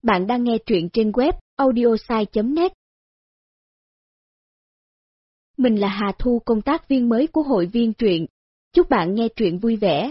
Bạn đang nghe truyện trên web audiosai.net. Mình là Hà Thu, công tác viên mới của hội viên truyện. Chúc bạn nghe truyện vui vẻ.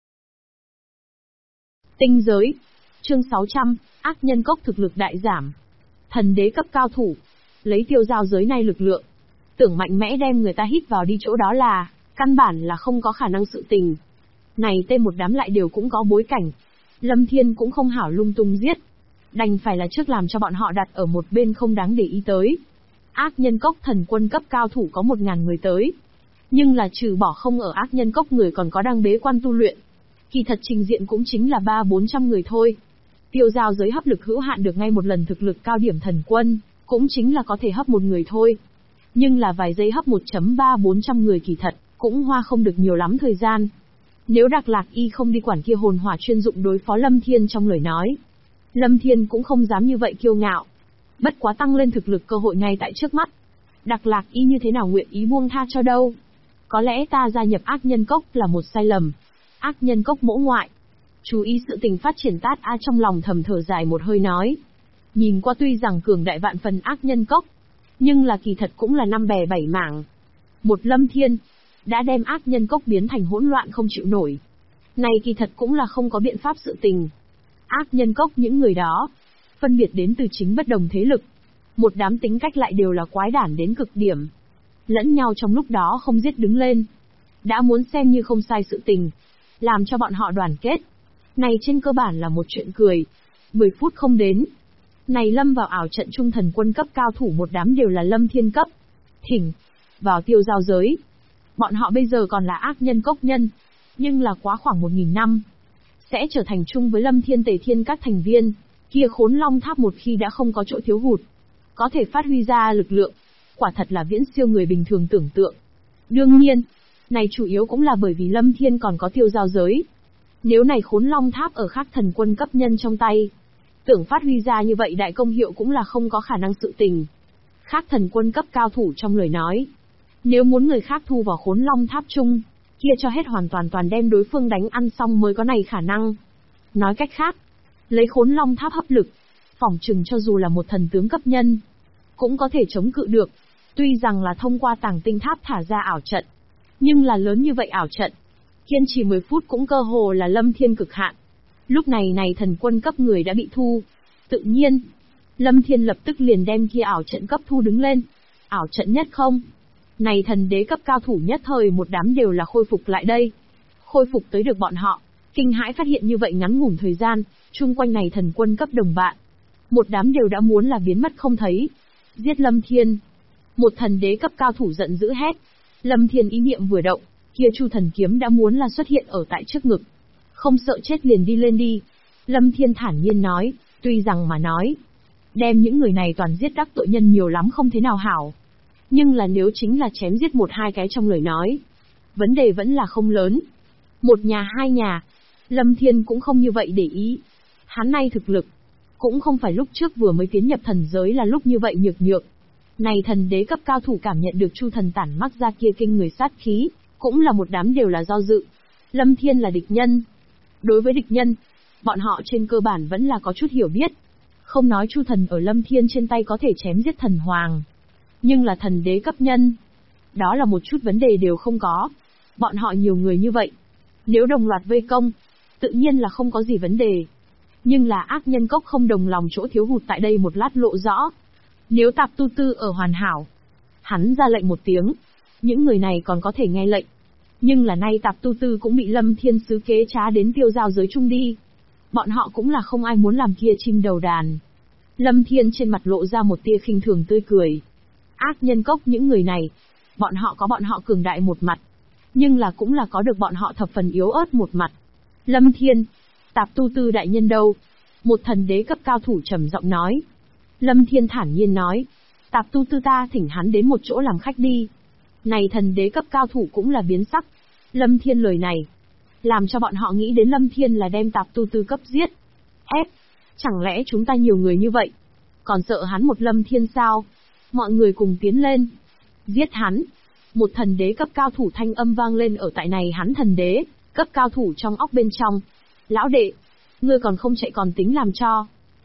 Tinh giới, chương 600, ác nhân cốc thực lực đại giảm. Thần đế cấp cao thủ, lấy tiêu giao giới này lực lượng, tưởng mạnh mẽ đem người ta hít vào đi chỗ đó là, căn bản là không có khả năng sự tình. Này tên một đám lại đều cũng có bối cảnh. Lâm Thiên cũng không hảo lung tung giết, đành phải là trước làm cho bọn họ đặt ở một bên không đáng để ý tới. Ác nhân cốc thần quân cấp cao thủ có 1000 người tới. Nhưng là trừ bỏ không ở ác nhân cốc người còn có đang bế quan tu luyện. Kỳ thật trình diện cũng chính là 300-400 người thôi. Tiêu giao giới hấp lực hữu hạn được ngay một lần thực lực cao điểm thần quân, cũng chính là có thể hấp một người thôi. Nhưng là vài giây hấp 1.3-400 người kỳ thật, cũng hoa không được nhiều lắm thời gian. Nếu Đạc Lạc Y không đi quản kia hồn hỏa chuyên dụng đối phó Lâm Thiên trong lời nói, Lâm Thiên cũng không dám như vậy kiêu ngạo. Bất quá tăng lên thực lực cơ hội ngay tại trước mắt. Đạc Lạc Y như thế nào nguyện ý buông tha cho đâu. Có lẽ ta gia nhập ác nhân cốc là một sai lầm. Ác nhân cốc mỗ ngoại. Chú ý sự tình phát triển Tát A trong lòng thầm thở dài một hơi nói. Nhìn qua tuy rằng cường đại vạn phần ác nhân cốc, nhưng là kỳ thật cũng là năm bè bảy mảng. Một Lâm Thiên đã đem ác nhân cốc biến thành hỗn loạn không chịu nổi. Này kỳ thật cũng là không có biện pháp sự tình. Ác nhân cốc những người đó, phân biệt đến từ chính bất đồng thế lực. Một đám tính cách lại đều là quái đản đến cực điểm. Lẫn nhau trong lúc đó không giết đứng lên. Đã muốn xem như không sai sự tình. Làm cho bọn họ đoàn kết. Này trên cơ bản là một chuyện cười. 10 phút không đến. Này lâm vào ảo trận trung thần quân cấp cao thủ một đám đều là Lâm Thiên cấp. Thỉnh. Vào tiêu giao giới. Bọn họ bây giờ còn là ác nhân cốc nhân. Nhưng là quá khoảng 1000 năm. Sẽ trở thành chung với Lâm Thiên Tề Thiên các thành viên. Kia khốn long tháp một khi đã không có chỗ thiếu hụt. Có thể phát huy ra lực lượng. Quả thật là viễn siêu người bình thường tưởng tượng. Đương nhiên. Này chủ yếu cũng là bởi vì Lâm Thiên còn có tiêu giao giới. Nếu này khốn long tháp ở khác thần quân cấp nhân trong tay. Tưởng phát huy ra như vậy đại công hiệu cũng là không có khả năng sự tình. Khác thần quân cấp cao thủ trong lời nói. Nếu muốn người khác thu vào khốn long tháp chung, kia cho hết hoàn toàn đem đối phương đánh ăn xong mới có này khả năng. Nói cách khác, lấy khốn long tháp hấp lực, phỏng chừng cho dù là một thần tướng cấp nhân, cũng có thể chống cự được. Tuy rằng là thông qua tàng tinh tháp thả ra ảo trận, nhưng là lớn như vậy ảo trận, kiên trì 10 phút cũng cơ hồ là Lâm Thiên cực hạn. Lúc này thần quân cấp người đã bị thu. Tự nhiên, Lâm Thiên lập tức liền đem kia ảo trận cấp thu đứng lên. Ảo trận nhất không? Này thần đế cấp cao thủ nhất thời một đám đều là khôi phục lại đây. Khôi phục tới được bọn họ, kinh hãi phát hiện như vậy ngắn ngủn thời gian, chung quanh này thần quân cấp đồng bạn. Một đám đều đã muốn là biến mất không thấy. Giết Lâm Thiên. Một thần đế cấp cao thủ giận dữ hét. Lâm Thiên ý niệm vừa động, kia Chu thần kiếm đã muốn là xuất hiện ở tại trước ngực. Không sợ chết liền đi lên đi. Lâm Thiên thản nhiên nói, tuy rằng mà nói, đem những người này toàn giết đắc tội nhân nhiều lắm không thế nào hảo. Nhưng là nếu chính là chém giết 1-2 cái trong lời nói, vấn đề vẫn là không lớn. Một nhà 2 nhà, Lâm Thiên cũng không như vậy để ý. Hắn nay thực lực, cũng không phải lúc trước vừa mới tiến nhập thần giới là lúc như vậy nhược. Này thần đế cấp cao thủ cảm nhận được Chu thần tản mắc ra kia kinh người sát khí, cũng là một đám đều là do dự. Lâm Thiên là địch nhân. Đối với địch nhân, bọn họ trên cơ bản vẫn là có chút hiểu biết. Không nói Chu thần ở Lâm Thiên trên tay có thể chém giết thần hoàng. Nhưng là thần đế cấp nhân. Đó là một chút vấn đề đều không có. Bọn họ nhiều người như vậy. Nếu đồng loạt vây công, tự nhiên là không có gì vấn đề. Nhưng là ác nhân cốc không đồng lòng chỗ thiếu hụt tại đây một lát lộ rõ. Nếu Tạp Tu Tư ở hoàn hảo, hắn ra lệnh một tiếng, những người này còn có thể nghe lệnh. Nhưng là nay Tạp Tu Tư cũng bị Lâm Thiên sứ kế trá đến tiêu giao giới chung đi. Bọn họ cũng là không ai muốn làm kia chim đầu đàn. Lâm Thiên trên mặt lộ ra một tia khinh thường tươi cười. Ác nhân cốc những người này, bọn họ có bọn họ cường đại một mặt, nhưng là cũng là có được bọn họ thập phần yếu ớt một mặt. Lâm Thiên, Tạp Tu Tư đại nhân đâu? Một thần đế cấp cao thủ trầm giọng nói. Lâm Thiên thản nhiên nói, Tạp Tu Tư ta thỉnh hắn đến một chỗ làm khách đi. Này thần đế cấp cao thủ cũng là biến sắc. Lâm Thiên lời này, làm cho bọn họ nghĩ đến Lâm Thiên là đem Tạp Tu Tư cấp giết. Ép, chẳng lẽ chúng ta nhiều người như vậy, còn sợ hắn một Lâm Thiên sao? Mọi người cùng tiến lên. Giết hắn. Một thần đế cấp cao thủ thanh âm vang lên ở tại này hắn thần đế, cấp cao thủ trong óc bên trong. Lão đệ, ngươi còn không chạy còn tính làm cho.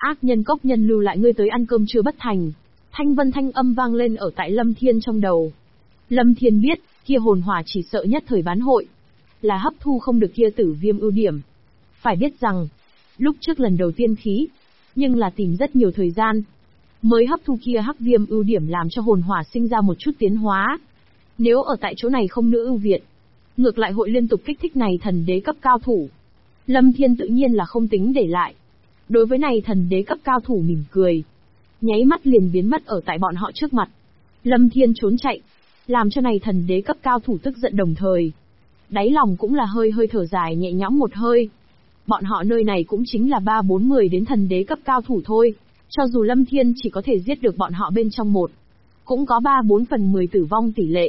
Ác nhân cốc nhân lưu lại ngươi tới ăn cơm chưa bất thành. Thanh vân thanh âm vang lên ở tại Lâm Thiên trong đầu. Lâm Thiên biết, kia hồn hỏa chỉ sợ nhất thời bán hội, là hấp thu không được kia tử viêm ưu điểm. Phải biết rằng, lúc trước lần đầu tiên khí, nhưng là tìm rất nhiều thời gian, mới hấp thu kia hắc viêm ưu điểm làm cho hồn hỏa sinh ra một chút tiến hóa. Nếu ở tại chỗ này không nữ ưu việt, ngược lại hội liên tục kích thích này thần đế cấp cao thủ. Lâm Thiên tự nhiên là không tính để lại. Đối với này thần đế cấp cao thủ mỉm cười, nháy mắt liền biến mất ở tại bọn họ trước mặt. Lâm Thiên trốn chạy, làm cho này thần đế cấp cao thủ tức giận đồng thời. Đáy lòng cũng là hơi hơi thở dài nhẹ nhõm một hơi. Bọn họ nơi này cũng chính là 3-4 đến thần đế cấp cao thủ thôi. Cho dù Lâm Thiên chỉ có thể giết được bọn họ bên trong một, cũng có 3-4 tử vong tỷ lệ.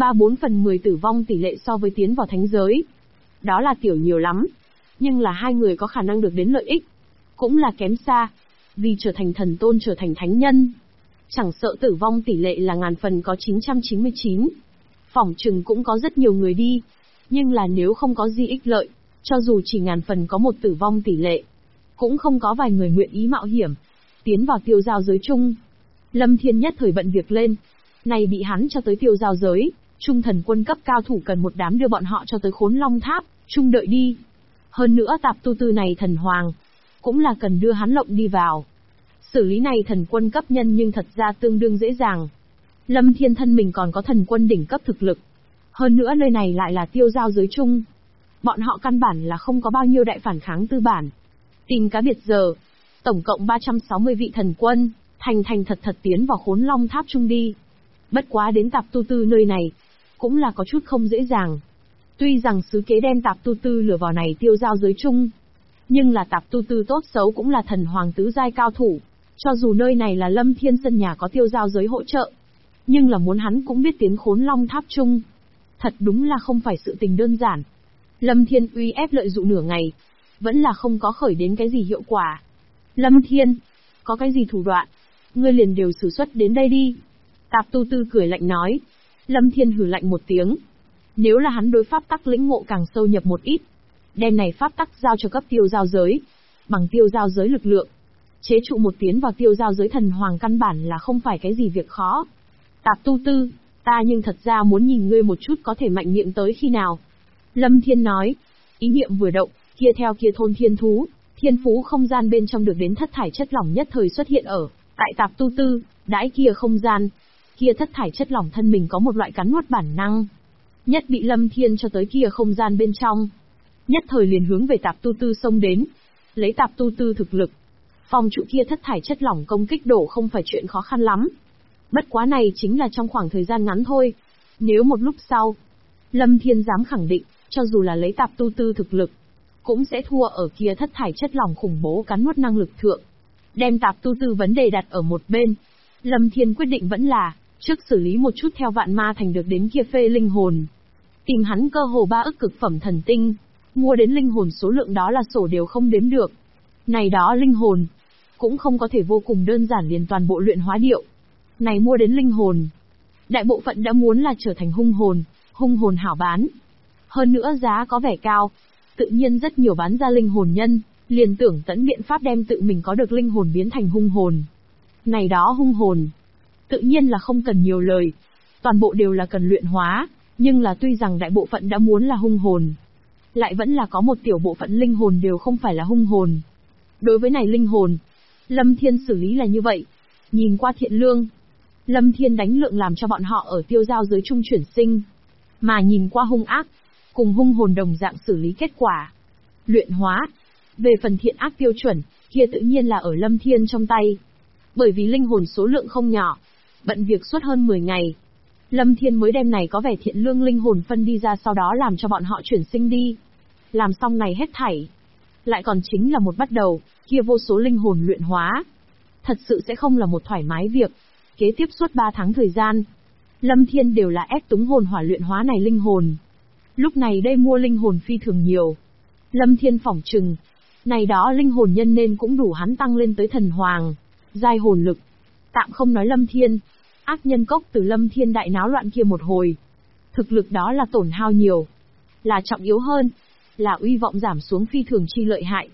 3-4 tử vong tỷ lệ so với tiến vào thánh giới. Đó là tiểu nhiều lắm. Nhưng là hai người có khả năng được đến lợi ích, cũng là kém xa. Vì trở thành thần tôn trở thành thánh nhân, chẳng sợ tử vong tỷ lệ là ngàn phần có 999. Phỏng chừng cũng có rất nhiều người đi. Nhưng là nếu không có gì ích lợi, cho dù chỉ ngàn phần có một tử vong tỷ lệ, cũng không có vài người nguyện ý mạo hiểm tiến vào tiêu giao giới chung. Lâm Thiên nhất thời bận việc lên. Này bị hắn cho tới tiêu giao giới, trung thần quân cấp cao thủ cần một đám đưa bọn họ cho tới Khốn Long Tháp, chung đợi đi. Hơn nữa tạp tu tư này thần hoàng, cũng là cần đưa hắn lộng đi vào. Xử lý này thần quân cấp nhân nhưng thật ra tương đương dễ dàng. Lâm Thiên thân mình còn có thần quân đỉnh cấp thực lực. Hơn nữa nơi này lại là tiêu giao giới chung. Bọn họ căn bản là không có bao nhiêu đại phản kháng tư bản. Tìm cá biệt giờ, tổng cộng 360 vị thần quân, thành thật tiến vào Khốn Long Tháp chung đi. Bất quá đến tạp tu tư nơi này, cũng là có chút không dễ dàng. Tuy rằng sứ kế đem tạp tu tư lừa vào này tiêu giao giới chung, nhưng là tạp tu tư tốt xấu cũng là thần hoàng tứ giai cao thủ. Cho dù nơi này là Lâm Thiên sân nhà có tiêu giao giới hỗ trợ, nhưng là muốn hắn cũng biết tiến Khốn Long Tháp chung, thật đúng là không phải sự tình đơn giản. Lâm Thiên uy ép lợi dụng nửa ngày, vẫn là không có khởi đến cái gì hiệu quả. Lâm Thiên, có cái gì thủ đoạn, ngươi liền đều sử xuất đến đây đi. Tạp tu tư cười lạnh nói. Lâm Thiên hừ lạnh một tiếng. Nếu là hắn đối pháp tắc lĩnh ngộ càng sâu nhập một ít, đem này pháp tắc giao cho cấp tiêu giao giới, bằng tiêu giao giới lực lượng, chế trụ một tiến vào tiêu giao giới thần hoàng căn bản là không phải cái gì việc khó. Tạp tu tư, ta nhưng thật ra muốn nhìn ngươi một chút có thể mạnh miệng tới khi nào. Lâm Thiên nói. Ý niệm vừa động, kia theo kia thôn thiên thú, thiên phú không gian bên trong được đến thất thải chất lỏng nhất thời xuất hiện ở tại tạp tu tư, đãi kia không gian. Kia thất thải chất lỏng thân mình có một loại cắn nuốt bản năng, nhất bị Lâm Thiên cho tới kia không gian bên trong, nhất thời liền hướng về tạp tu tư xông đến. Lấy tạp tu tư thực lực, phòng trụ kia thất thải chất lỏng công kích đổ không phải chuyện khó khăn lắm. Bất quá này chính là trong khoảng thời gian ngắn thôi. Nếu một lúc sau, Lâm Thiên dám khẳng định, cho dù là lấy tạp tu tư thực lực, cũng sẽ thua ở kia thất thải chất lỏng khủng bố cắn nuốt năng lực thượng. Đem tạp tu tư vấn đề đặt ở một bên, Lâm Thiên quyết định vẫn là trước xử lý một chút theo Vạn Ma Thành được đến kia phê linh hồn. Tìm hắn cơ hồ 3 ức cực phẩm thần tinh, mua đến linh hồn số lượng đó là sổ đều không đếm được. Này đó linh hồn, cũng không có thể vô cùng đơn giản liền toàn bộ luyện hóa điệu. Này mua đến linh hồn, đại bộ phận đã muốn là trở thành hung hồn hảo bán. Hơn nữa giá có vẻ cao, tự nhiên rất nhiều bán ra linh hồn nhân, liền tưởng tận biện pháp đem tự mình có được linh hồn biến thành hung hồn. Này đó hung hồn, tự nhiên là không cần nhiều lời, toàn bộ đều là cần luyện hóa, nhưng là tuy rằng đại bộ phận đã muốn là hung hồn, lại vẫn là có một tiểu bộ phận linh hồn đều không phải là hung hồn. Đối với này linh hồn, Lâm Thiên xử lý là như vậy, nhìn qua thiện lương, Lâm Thiên đánh lượng làm cho bọn họ ở tiêu giao giới trung chuyển sinh, mà nhìn qua hung ác, cùng hung hồn đồng dạng xử lý kết quả. Luyện hóa, về phần thiện ác tiêu chuẩn, kia tự nhiên là ở Lâm Thiên trong tay. Bởi vì linh hồn số lượng không nhỏ, bận việc suốt hơn 10 ngày, Lâm Thiên mới đem này có vẻ thiện lương linh hồn phân đi ra, sau đó làm cho bọn họ chuyển sinh đi. Làm xong này hết thảy, lại còn chính là một bắt đầu, kia vô số linh hồn luyện hóa. Thật sự sẽ không là một thoải mái việc. Kế tiếp suốt 3 tháng thời gian, Lâm Thiên đều là ép túng hồn hỏa luyện hóa này linh hồn. Lúc này đây mua linh hồn phi thường nhiều. Lâm Thiên phỏng chừng, này đó linh hồn nhân nên cũng đủ hắn tăng lên tới thần hoàng, giai hồn lực. Tạm không nói Lâm Thiên, ác nhân cốc từ Lâm Thiên đại náo loạn kia một hồi. Thực lực đó là tổn hao nhiều. Là trọng yếu hơn, là uy vọng giảm xuống phi thường chi lợi hại.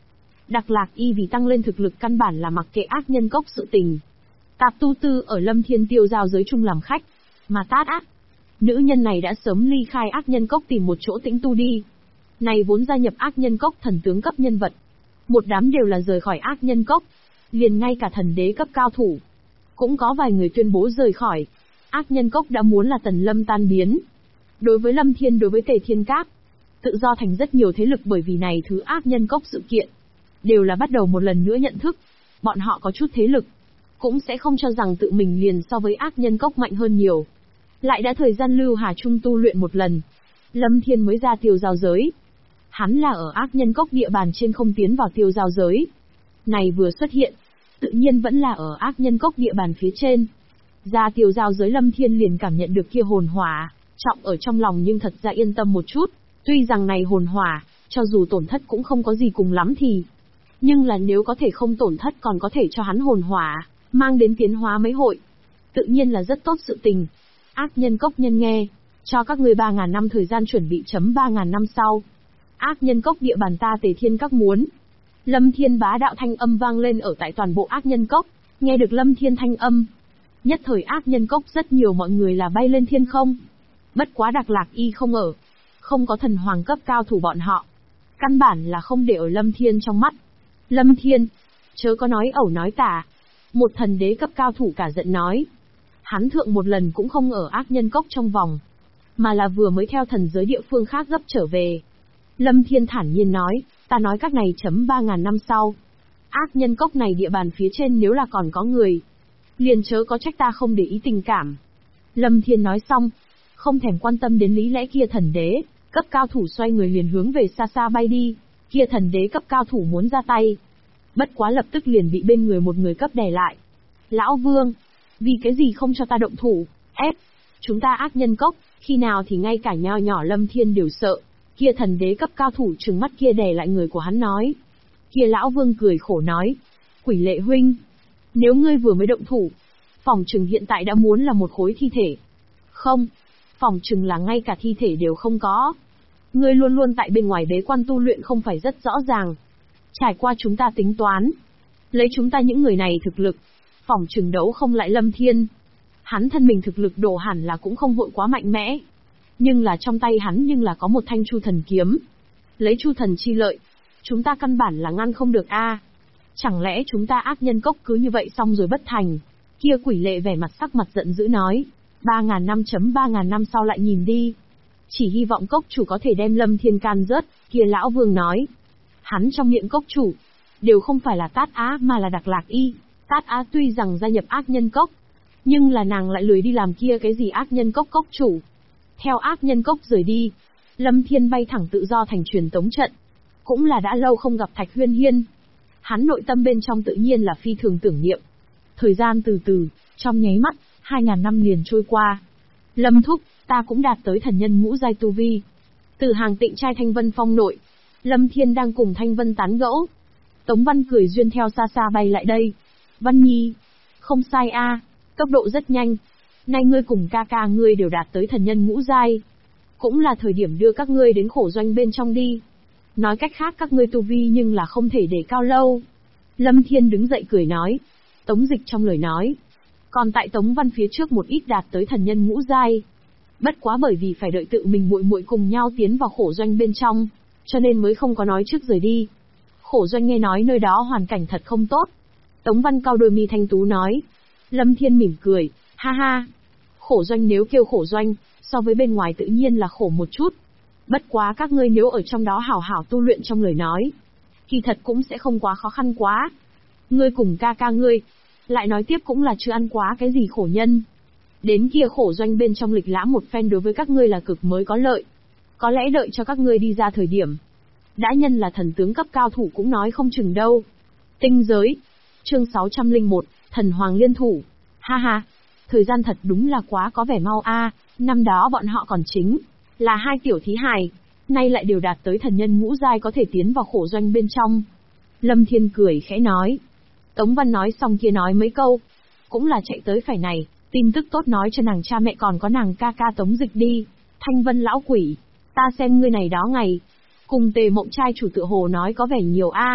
Đặc Lạc Y vì tăng lên thực lực căn bản là mặc kệ ác nhân cốc sự tình. Tạp tu tư ở Lâm Thiên tiêu giao giới chung làm khách. Mà Tát Á, nữ nhân này đã sớm ly khai ác nhân cốc tìm một chỗ tĩnh tu đi. Này vốn gia nhập ác nhân cốc thần tướng cấp nhân vật. Một đám đều là rời khỏi ác nhân cốc. Liền ngay cả thần đế cấp cao thủ. Cũng có vài người tuyên bố rời khỏi. Ác nhân cốc đã muốn là Tần Lâm tan biến. Đối với Lâm Thiên, đối với Tề Thiên Các, tự do thành rất nhiều thế lực bởi vì này thứ ác nhân cốc sự kiện. Đều là bắt đầu một lần nữa nhận thức. Bọn họ có chút thế lực. Cũng sẽ không cho rằng tự mình liền so với ác nhân cốc mạnh hơn nhiều. Lại đã thời gian lưu hà trung tu luyện một lần. Lâm Thiên mới ra tiêu giao giới. Hắn là ở ác nhân cốc địa bàn trên không tiến vào tiêu giao giới. Này vừa xuất hiện, tự nhiên vẫn là ở ác nhân cốc địa bàn phía trên. Ra tiêu giao giới Lâm Thiên liền cảm nhận được kia hồn hỏa, trọng ở trong lòng nhưng thật ra yên tâm một chút. Tuy rằng này hồn hỏa, cho dù tổn thất cũng không có gì cùng lắm thì. Nhưng là nếu có thể không tổn thất còn có thể cho hắn hồn hỏa, mang đến tiến hóa mấy hội. Tự nhiên là rất tốt sự tình. Ác nhân cốc nhân nghe, cho các ngươi 3.000 năm thời gian chuẩn bị chấm 3.000 năm sau. Ác nhân cốc địa bàn ta Tề Thiên Các muốn. Lâm Thiên bá đạo thanh âm vang lên ở tại toàn bộ ác nhân cốc, nghe được Lâm Thiên thanh âm. Nhất thời ác nhân cốc rất nhiều mọi người là bay lên thiên không. Bất quá Đặc Lạc Y không ở. Không có thần hoàng cấp cao thủ bọn họ. Căn bản là không để ở Lâm Thiên trong mắt. Lâm Thiên, chớ có nói ẩu nói tả. Một thần đế cấp cao thủ cả giận nói. Hắn thượng một lần cũng không ở ác nhân cốc trong vòng. Mà là vừa mới theo thần giới địa phương khác gấp trở về. Lâm Thiên thản nhiên nói, ta nói các này chấm 3.000 năm sau. Ác nhân cốc này địa bàn phía trên nếu là còn có người. Liền chớ có trách ta không để ý tình cảm. Lâm Thiên nói xong, không thèm quan tâm đến lý lẽ kia thần đế, cấp cao thủ xoay người liền hướng về xa xa bay đi. Kia thần đế cấp cao thủ muốn ra tay. Bất quá lập tức liền bị bên người một người cấp đè lại. Lão Vương, vì cái gì không cho ta động thủ, ép. Chúng ta ác nhân cốc, khi nào thì ngay cả nho nhỏ Lâm Thiên đều sợ. Kia thần đế cấp cao thủ trừng mắt kia đè lại người của hắn nói. Kia lão Vương cười khổ nói. Quỷ Lệ huynh, nếu ngươi vừa mới động thủ, phỏng chừng hiện tại đã muốn là một khối thi thể. Không, phỏng chừng là ngay cả thi thể đều không có. Ngươi luôn luôn tại bên ngoài bế quan tu luyện không phải rất rõ ràng. Trải qua chúng ta tính toán, lấy chúng ta những người này thực lực, phỏng chừng đấu không lại Lâm Thiên. Hắn thân mình thực lực đổ hẳn là cũng không vội quá mạnh mẽ. Nhưng là trong tay hắn nhưng là có một thanh Chu Thần kiếm. Lấy Chu Thần chi lợi, chúng ta căn bản là ngăn không được a. Chẳng lẽ chúng ta ác nhân cốc cứ như vậy xong rồi bất thành? Kia Quỷ Lệ vẻ mặt sắc mặt giận dữ nói. 3.000 năm chấm 3.000 năm sau lại nhìn đi. Chỉ hy vọng cốc chủ có thể đem Lâm Thiên can rớt, kia lão Vương nói. Hắn trong miệng cốc chủ, đều không phải là Tát Á mà là Đặc Lạc Y. Tát Á tuy rằng gia nhập ác nhân cốc, nhưng là nàng lại lười đi làm kia cái gì ác nhân cốc cốc chủ. Theo ác nhân cốc rời đi, Lâm Thiên bay thẳng tự do thành truyền tống trận. Cũng là đã lâu không gặp Thạch Huyên Hiên. Hắn nội tâm bên trong tự nhiên là phi thường tưởng niệm. Thời gian từ từ, trong nháy mắt, 2.000 năm liền trôi qua. Lâm thúc, ta cũng đạt tới thần nhân ngũ giai tu vi. Từ hàng Tịnh trai Thanh Vân Phong nội, Lâm Thiên đang cùng Thanh Vân tán gẫu. Tống Văn cười duyên theo xa xa bay lại đây. Văn Nhi, không sai a, tốc độ rất nhanh. Nay ngươi cùng ca ca ngươi đều đạt tới thần nhân ngũ giai. Cũng là thời điểm đưa các ngươi đến khổ doanh bên trong đi. Nói cách khác các ngươi tu vi nhưng là không thể để cao lâu. Lâm Thiên đứng dậy cười nói. Tống Dịch trong lời nói. Còn tại Tống Văn phía trước một ít đạt tới thần nhân ngũ giai. Bất quá bởi vì phải đợi tự mình muội muội cùng nhau tiến vào khổ doanh bên trong, cho nên mới không có nói trước rời đi. Khổ doanh nghe nói nơi đó hoàn cảnh thật không tốt. Tống Văn cau đôi mi thanh tú nói. Lâm Thiên mỉm cười, ha ha. Khổ doanh nếu kêu khổ doanh, so với bên ngoài tự nhiên là khổ một chút. Bất quá các ngươi nếu ở trong đó hảo hảo tu luyện trong lời nói, kỳ thật cũng sẽ không quá khó khăn quá. Ngươi cùng ca ca ngươi, lại nói tiếp cũng là chưa ăn quá cái gì khổ nhân. Đến kia khổ doanh bên trong lịch lãm một phen đối với các ngươi là cực mới có lợi. Có lẽ đợi cho các ngươi đi ra thời điểm, đã nhân là thần tướng cấp cao thủ cũng nói không chừng đâu. Tinh giới, chương 601, thần hoàng liên thủ. Ha ha, thời gian thật đúng là quá có vẻ mau a. Năm đó bọn họ còn chính là hai tiểu thí hài, nay lại đều đạt tới thần nhân ngũ giai có thể tiến vào khổ doanh bên trong. Lâm Thiên cười khẽ nói. Tống Văn nói xong kia nói mấy câu, cũng là chạy tới phải này, tin tức tốt nói cho nàng cha mẹ còn có nàng ca ca Tống Dịch đi. Thanh Vân lão quỷ, ta xem ngươi này đó ngày, cùng Tề Mộng trai chủ tựa hồ nói có vẻ nhiều a.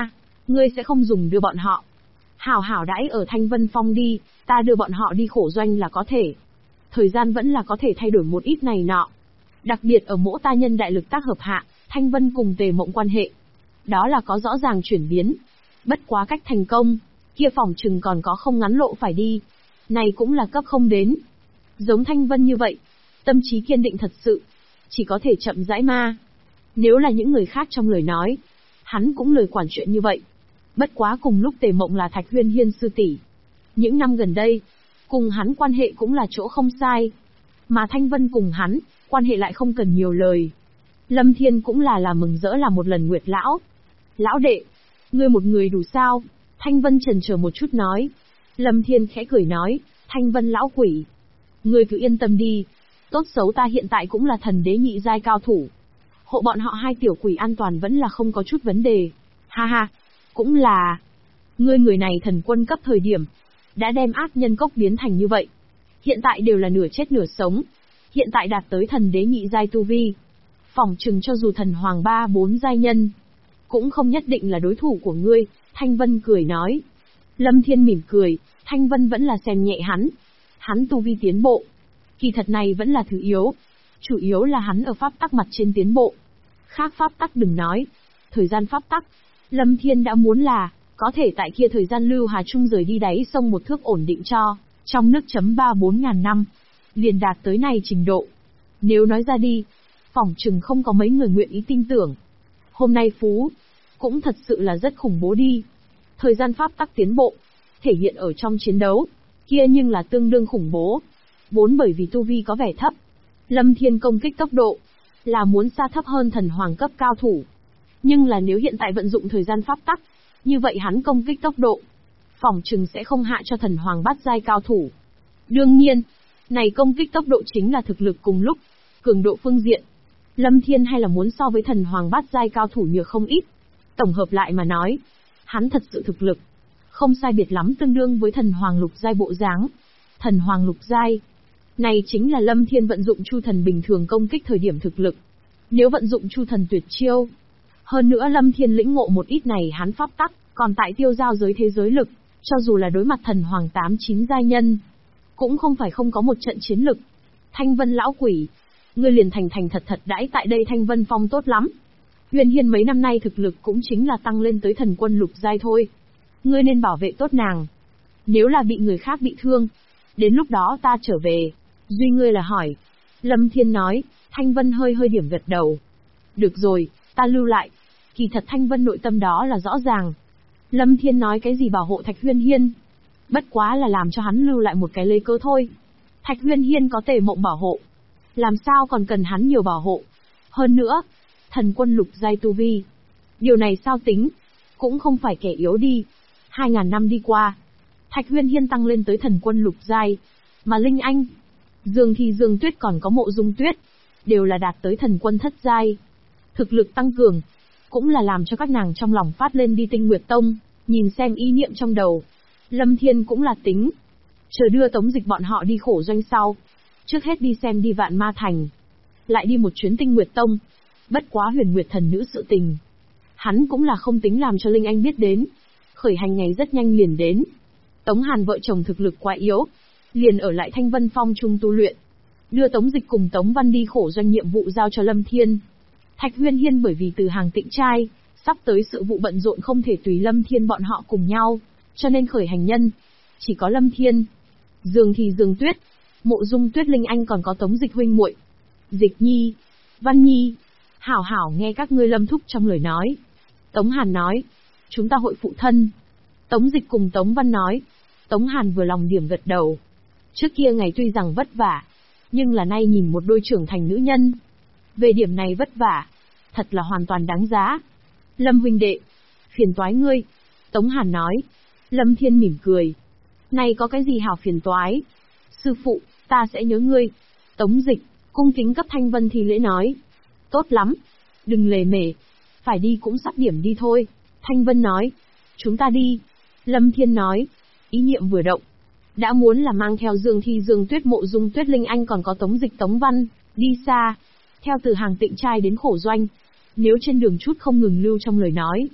Ngươi sẽ không dùng đưa bọn họ. Hảo hảo đãi ở Thanh Vân Phong đi, ta đưa bọn họ đi khổ doanh là có thể. Thời gian vẫn là có thể thay đổi một ít này nọ. Đặc biệt ở mỗi ta nhân đại lực tác hợp hạ, Thanh Vân cùng Tề Mộng quan hệ. Đó là có rõ ràng chuyển biến. Bất quá cách thành công, kia phỏng chừng còn có không ngắn lộ phải đi. Này cũng là cấp không đến. Giống Thanh Vân như vậy, tâm trí kiên định thật sự, chỉ có thể chậm rãi ma. Nếu là những người khác trong lời nói, hắn cũng lời quản chuyện như vậy. Bất quá cùng lúc Tề Mộng là Thạch Huyên Hiên sư tỷ, những năm gần đây, cùng hắn quan hệ cũng là chỗ không sai. Mà Thanh Vân cùng hắn, quan hệ lại không cần nhiều lời. Lâm Thiên cũng là mừng rỡ là một lần Nguyệt lão. Lão đệ, ngươi một người đủ sao? Thanh Vân chần chờ một chút nói. Lâm Thiên khẽ cười nói, Thanh Vân lão quỷ, ngươi cứ yên tâm đi. Tốt xấu ta hiện tại cũng là thần đế nhị giai cao thủ. Hộ bọn họ hai tiểu quỷ an toàn vẫn là không có chút vấn đề. Ha ha, cũng là. Ngươi người này thần quân cấp thời điểm, đã đem ác nhân cốc biến thành như vậy. Hiện tại đều là nửa chết nửa sống. Hiện tại đạt tới thần đế nhị giai tu vi. Phỏng chừng cho dù thần hoàng 3-4 giai nhân, cũng không nhất định là đối thủ của ngươi. Thanh Vân cười nói. Lâm Thiên mỉm cười, Thanh Vân vẫn là xem nhẹ hắn. Hắn tu vi tiến bộ, kỳ thật này vẫn là thứ yếu. Chủ yếu là hắn ở pháp tắc mặt trên tiến bộ. Khác pháp tắc đừng nói. Thời gian pháp tắc, Lâm Thiên đã muốn là, có thể tại kia thời gian lưu hà trung rời đi đáy sông một thước ổn định cho, trong nước chấm 3-4 ngàn năm. Liền đạt tới này trình độ. Nếu nói ra đi, phỏng chừng không có mấy người nguyện ý tin tưởng. Hôm nay Phú, cũng thật sự là rất khủng bố đi. Thời gian pháp tắc tiến bộ, thể hiện ở trong chiến đấu, kia nhưng là tương đương khủng bố. Vốn bởi vì tu vi có vẻ thấp, Lâm Thiên công kích tốc độ, là muốn xa thấp hơn thần hoàng cấp cao thủ. Nhưng là nếu hiện tại vận dụng thời gian pháp tắc, như vậy hắn công kích tốc độ, phỏng chừng sẽ không hạ cho thần hoàng bát giai cao thủ. Đương nhiên, này công kích tốc độ chính là thực lực cùng lúc, cường độ phương diện. Lâm Thiên hay là muốn so với thần hoàng bát giai cao thủ nhược không ít. Tổng hợp lại mà nói, hắn thật sự thực lực, không sai biệt lắm tương đương với thần hoàng lục giai bộ dáng. Thần hoàng lục giai, này chính là Lâm Thiên vận dụng chu thần bình thường công kích thời điểm thực lực. Nếu vận dụng chu thần tuyệt chiêu, hơn nữa Lâm Thiên lĩnh ngộ một ít này hắn pháp tắc, còn tại tiêu giao giới thế giới lực, cho dù là đối mặt thần hoàng 8-9 giai nhân, cũng không phải không có một trận chiến lực. Thanh Vân lão quỷ, ngươi liền thành thật thật đãi tại đây Thanh Vân Phong tốt lắm. Huyền Hiên mấy năm nay thực lực cũng chính là tăng lên tới thần quân lục giai thôi. Ngươi nên bảo vệ tốt nàng. Nếu là bị người khác bị thương, đến lúc đó ta trở về, duy ngươi là hỏi. Lâm Thiên nói. Thanh Vân hơi điểm gật đầu. Được rồi, ta lưu lại. Kỳ thật Thanh Vân nội tâm đó là rõ ràng. Lâm Thiên nói cái gì bảo hộ Thạch Huyên Hiên, bất quá là làm cho hắn lưu lại một cái lấy cớ thôi. Thạch Huyên Hiên có Tề Mộng bảo hộ, làm sao còn cần hắn nhiều bảo hộ. Hơn nữa, thần quân lục giai tu vi, điều này sao tính, cũng không phải kẻ yếu đi. 2000 năm đi qua, Thạch Huyên Hiên tăng lên tới thần quân lục giai, mà Linh Anh, Dương Thi Dương Tuyết còn có Mộ Dung Tuyết, đều là đạt tới thần quân thất giai. Thực lực tăng cường, cũng là làm cho các nàng trong lòng phát lên đi Tinh Nguyệt Tông, nhìn xem ý niệm trong đầu. Lâm Thiên cũng là tính, chờ đưa Tống Dịch bọn họ đi khổ doanh sau, trước hết đi xem đi Vạn Ma Thành, lại đi một chuyến Tinh Nguyệt Tông. Bất quá Huyền Nguyệt thần nữ sự tình, hắn cũng là không tính làm cho Linh Anh biết đến. Khởi hành ngày rất nhanh liền đến. Tống Hàn vợ chồng thực lực quá yếu, liền ở lại Thanh Vân Phong chung tu luyện. Đưa Tống Dịch cùng Tống Văn đi khổ doanh nhiệm vụ giao cho Lâm Thiên. Thạch Huyên Hiên bởi vì từ hàng tịnh trai, sắp tới sự vụ bận rộn không thể tùy Lâm Thiên bọn họ cùng nhau, cho nên khởi hành nhân chỉ có Lâm Thiên, Dương Thì Dương Tuyết, Mộ Dung Tuyết, Linh Anh, còn có Tống Dịch huynh muội, Dịch Nhi, Văn Nhi. Hảo hảo nghe các ngươi Lâm thúc trong lời nói. Tống Hàn nói, chúng ta hội phụ thân. Tống Dịch cùng Tống Văn nói. Tống Hàn vừa lòng điểm gật đầu. Trước kia ngày tuy rằng vất vả, nhưng là nay nhìn một đôi trưởng thành nữ nhân, về điểm này vất vả, thật là hoàn toàn đáng giá. Lâm huynh đệ, phiền toái ngươi. Tống Hàn nói. Lâm Thiên mỉm cười. Này có cái gì hảo phiền toái? Sư phụ, ta sẽ nhớ ngươi. Tống Dịch, cung kính cấp Thanh Vân thi lễ nói. Tốt lắm, đừng lề mề, phải đi cũng sắp điểm đi thôi. Thanh Vân nói. Chúng ta đi. Lâm Thiên nói. Ý niệm vừa động, đã muốn là mang theo Dương Thi Dương Tuyết, Mộ Dung Tuyết, Linh Anh, còn có Tống Dịch, Tống Văn, đi xa. Theo từ hàng tịnh trai đến khổ doanh, nếu trên đường chút không ngừng lưu trong lời nói,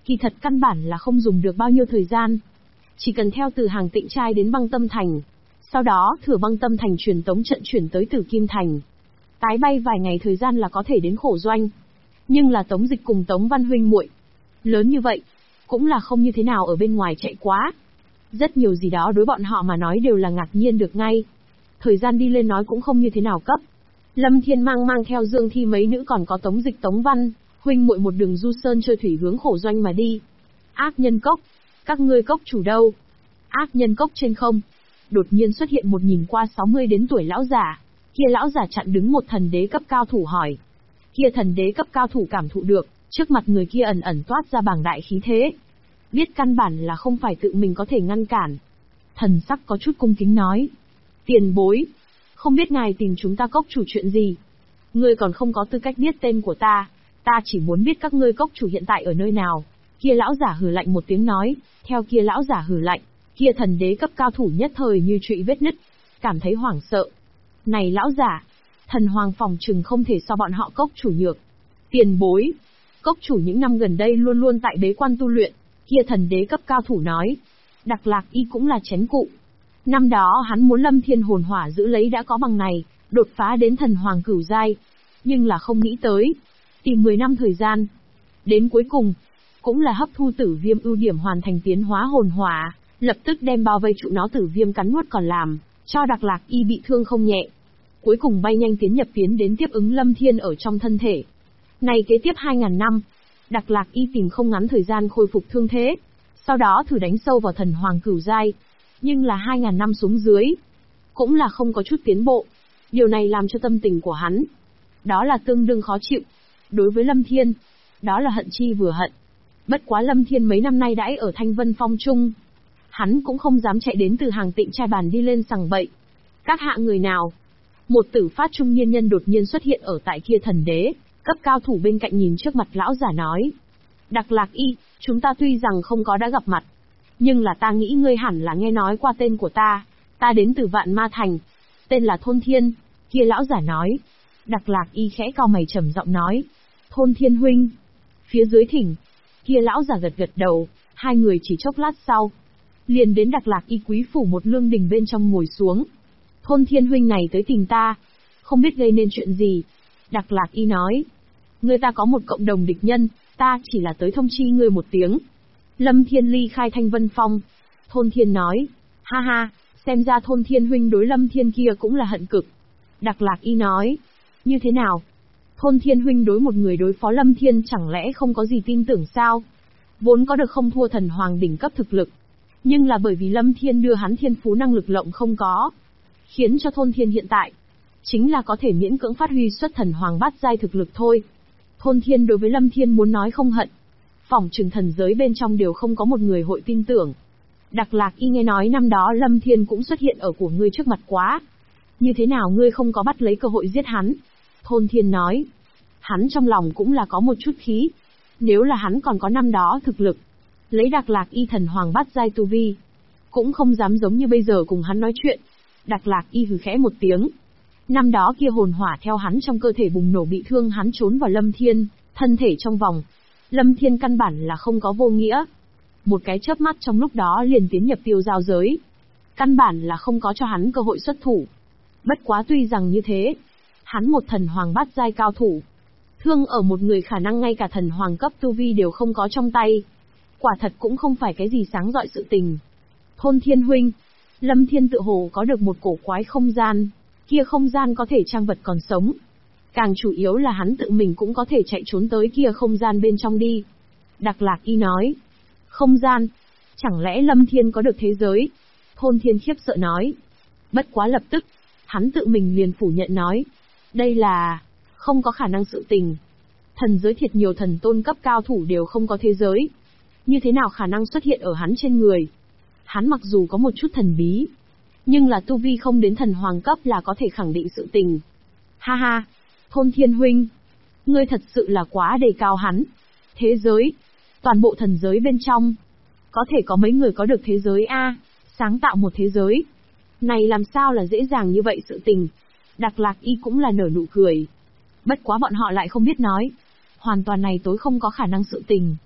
Kỳ thật căn bản là không dùng được bao nhiêu thời gian. Chỉ cần theo từ hàng Tịnh Trai đến Băng Tâm Thành. Sau đó thừa Băng Tâm Thành truyền tống trận chuyển tới Tử Kim Thành. Tái bay vài ngày thời gian là có thể đến Khổ Doanh. Nhưng là Tống Dịch cùng Tống Văn huynh muội lớn như vậy, cũng là không như thế nào ở bên ngoài chạy quá. Rất nhiều gì đó đối bọn họ mà nói đều là ngạc nhiên được ngay. Thời gian đi lên nói cũng không như thế nào cấp. Lâm Thiên mang theo Dương Thi mấy nữ còn có Tống Dịch Tống Văn, huynh muội một đường du sơn chơi thủy hướng Khổ Doanh mà đi. Ác nhân cốc, các ngươi cốc chủ đâu? Ác nhân cốc trên không, đột nhiên xuất hiện một nhìn qua 60 đến tuổi lão giả. Kia lão giả chặn đứng một thần đế cấp cao thủ hỏi. Kia thần đế cấp cao thủ cảm thụ được, trước mặt người kia ẩn ẩn toát ra bàng đại khí thế. Biết căn bản là không phải tự mình có thể ngăn cản. Thần sắc có chút cung kính nói. Tiền bối, không biết ngài tìm chúng ta cốc chủ chuyện gì? Ngươi còn không có tư cách biết tên của ta chỉ muốn biết các ngươi cốc chủ hiện tại ở nơi nào. Kia lão giả hừ lạnh một tiếng nói, theo kia lão giả hừ lạnh, kia thần đế cấp cao thủ nhất thời như trụy vết nứt, cảm thấy hoảng sợ. Này lão giả, thần hoàng phòng trừng không thể so bọn họ cốc chủ nhược. Tiền bối, cốc chủ những năm gần đây luôn luôn tại bế quan tu luyện, kia thần đế cấp cao thủ nói. Đặc Lạc Y cũng là chén cụ. Năm đó hắn muốn Lâm Thiên hồn hỏa giữ lấy đã có bằng này, đột phá đến thần hoàng cửu giai. Nhưng là không nghĩ tới, tìm 10 năm thời gian. Đến cuối cùng, cũng là hấp thu tử viêm ưu điểm hoàn thành tiến hóa hồn hỏa, lập tức đem bao vây trụ nó tử viêm cắn nuốt còn làm, cho Đặc Lạc Y bị thương không nhẹ. Cuối cùng bay nhanh tiến đến tiếp ứng Lâm Thiên ở trong thân thể. Này kế tiếp 2000 năm, Đặc Lạc Y tìm không ngắn thời gian khôi phục thương thế, sau đó thử đánh sâu vào thần hoàng cửu giai. Nhưng là 2000 năm xuống dưới, cũng là không có chút tiến bộ. Điều này làm cho tâm tình của hắn, đó là tương đương khó chịu. Đối với Lâm Thiên, đó là hận chi vừa hận. Bất quá Lâm Thiên mấy năm nay đãi ở Thanh Vân Phong Trung, hắn cũng không dám chạy đến từ hàng Tịnh Trai bàn đi lên sằng bậy. Các hạ người nào? Một tử phát trung niên nhân đột nhiên xuất hiện ở tại kia thần đế cấp cao thủ bên cạnh, nhìn trước mặt lão giả nói. Đặc Lạc Y, chúng ta tuy rằng không có đã gặp mặt, nhưng là ta nghĩ ngươi hẳn là nghe nói qua tên của ta đến từ Vạn Ma Thành, tên là Thôn Thiên. Kia lão giả nói. Đặc Lạc Y khẽ cau mày trầm giọng nói. Thôn Thiên huynh. Phía dưới thỉnh. Kia lão giả gật đầu, hai người chỉ chốc lát sau, liền đến Đặc Lạc Y quý phủ một lương đình bên trong ngồi xuống. Thôn Thiên huynh này tới tìm ta, không biết gây nên chuyện gì. Đặc Lạc Y nói. Người ta có một cộng đồng địch nhân, ta chỉ là tới thông chi ngươi một tiếng. Lâm Thiên ly khai Thanh Vân Phong. Thôn Thiên nói. Ha ha, xem ra Thôn Thiên huynh đối Lâm Thiên kia cũng là hận cực. Đặc Lạc Y nói. Như thế nào? Thôn Thiên huynh đối một người đối phó Lâm Thiên chẳng lẽ không có gì tin tưởng sao? Vốn có được không thua thần hoàng đỉnh cấp thực lực, nhưng là bởi vì Lâm Thiên đưa hắn thiên phú năng lực lộng không có, khiến cho Thôn Thiên hiện tại chính là có thể miễn cưỡng phát huy xuất thần hoàng bát giai thực lực thôi. Thôn Thiên đối với Lâm Thiên muốn nói không hận, phỏng chừng thần giới bên trong đều không có một người hội tin tưởng. Đặc Lạc Y nghe nói năm đó Lâm Thiên cũng xuất hiện ở của ngươi trước mặt quá. Như thế nào ngươi không có bắt lấy cơ hội giết hắn? Thôn Thiên nói. Hắn trong lòng cũng là có một chút khí. Nếu là hắn còn có năm đó thực lực, lấy Đặc Lạc Y thần hoàng bát giai tu vi, cũng không dám giống như bây giờ cùng hắn nói chuyện. Đặc Lạc Y hừ khẽ một tiếng. Năm đó kia hồn hỏa theo hắn trong cơ thể bùng nổ bị thương, hắn trốn vào Lâm Thiên, thân thể trong vòng. Lâm Thiên căn bản là không có vô nghĩa. Một cái chớp mắt trong lúc đó liền tiến nhập tiêu giao giới. Căn bản là không có cho hắn cơ hội xuất thủ. Bất quá tuy rằng như thế, hắn một thần hoàng bát giai cao thủ, thương ở một người khả năng ngay cả thần hoàng cấp tu vi đều không có trong tay. Quả thật cũng không phải cái gì sáng rọi sự tình. Thôn Thiên huynh, Lâm Thiên tự hồ có được một cổ quái không gian, kia không gian có thể trang vật còn sống. Càng chủ yếu là hắn tự mình cũng có thể chạy trốn tới kia không gian bên trong đi. Đặc Lạc Y nói. Không gian? Chẳng lẽ Lâm Thiên có được thế giới? Thôn Thiên khiếp sợ nói. Bất quá lập tức, hắn tự mình liền phủ nhận nói. Đây là không có khả năng sự tình. Thần giới thiệt nhiều thần tôn cấp cao thủ đều không có thế giới. Như thế nào khả năng xuất hiện ở hắn trên người? Hắn mặc dù có một chút thần bí, nhưng là tu vi không đến thần hoàng cấp là có thể khẳng định sự tình. Ha ha, Thôn Thiên huynh, ngươi thật sự là quá đề cao hắn. Thế giới, toàn bộ thần giới bên trong, có thể có mấy người có được thế giới a? Sáng tạo một thế giới, này làm sao là dễ dàng như vậy sự tình. Đặc Lạc Y cũng là nở nụ cười. Bất quá bọn họ lại không biết nói, hoàn toàn này tối không có khả năng sự tình.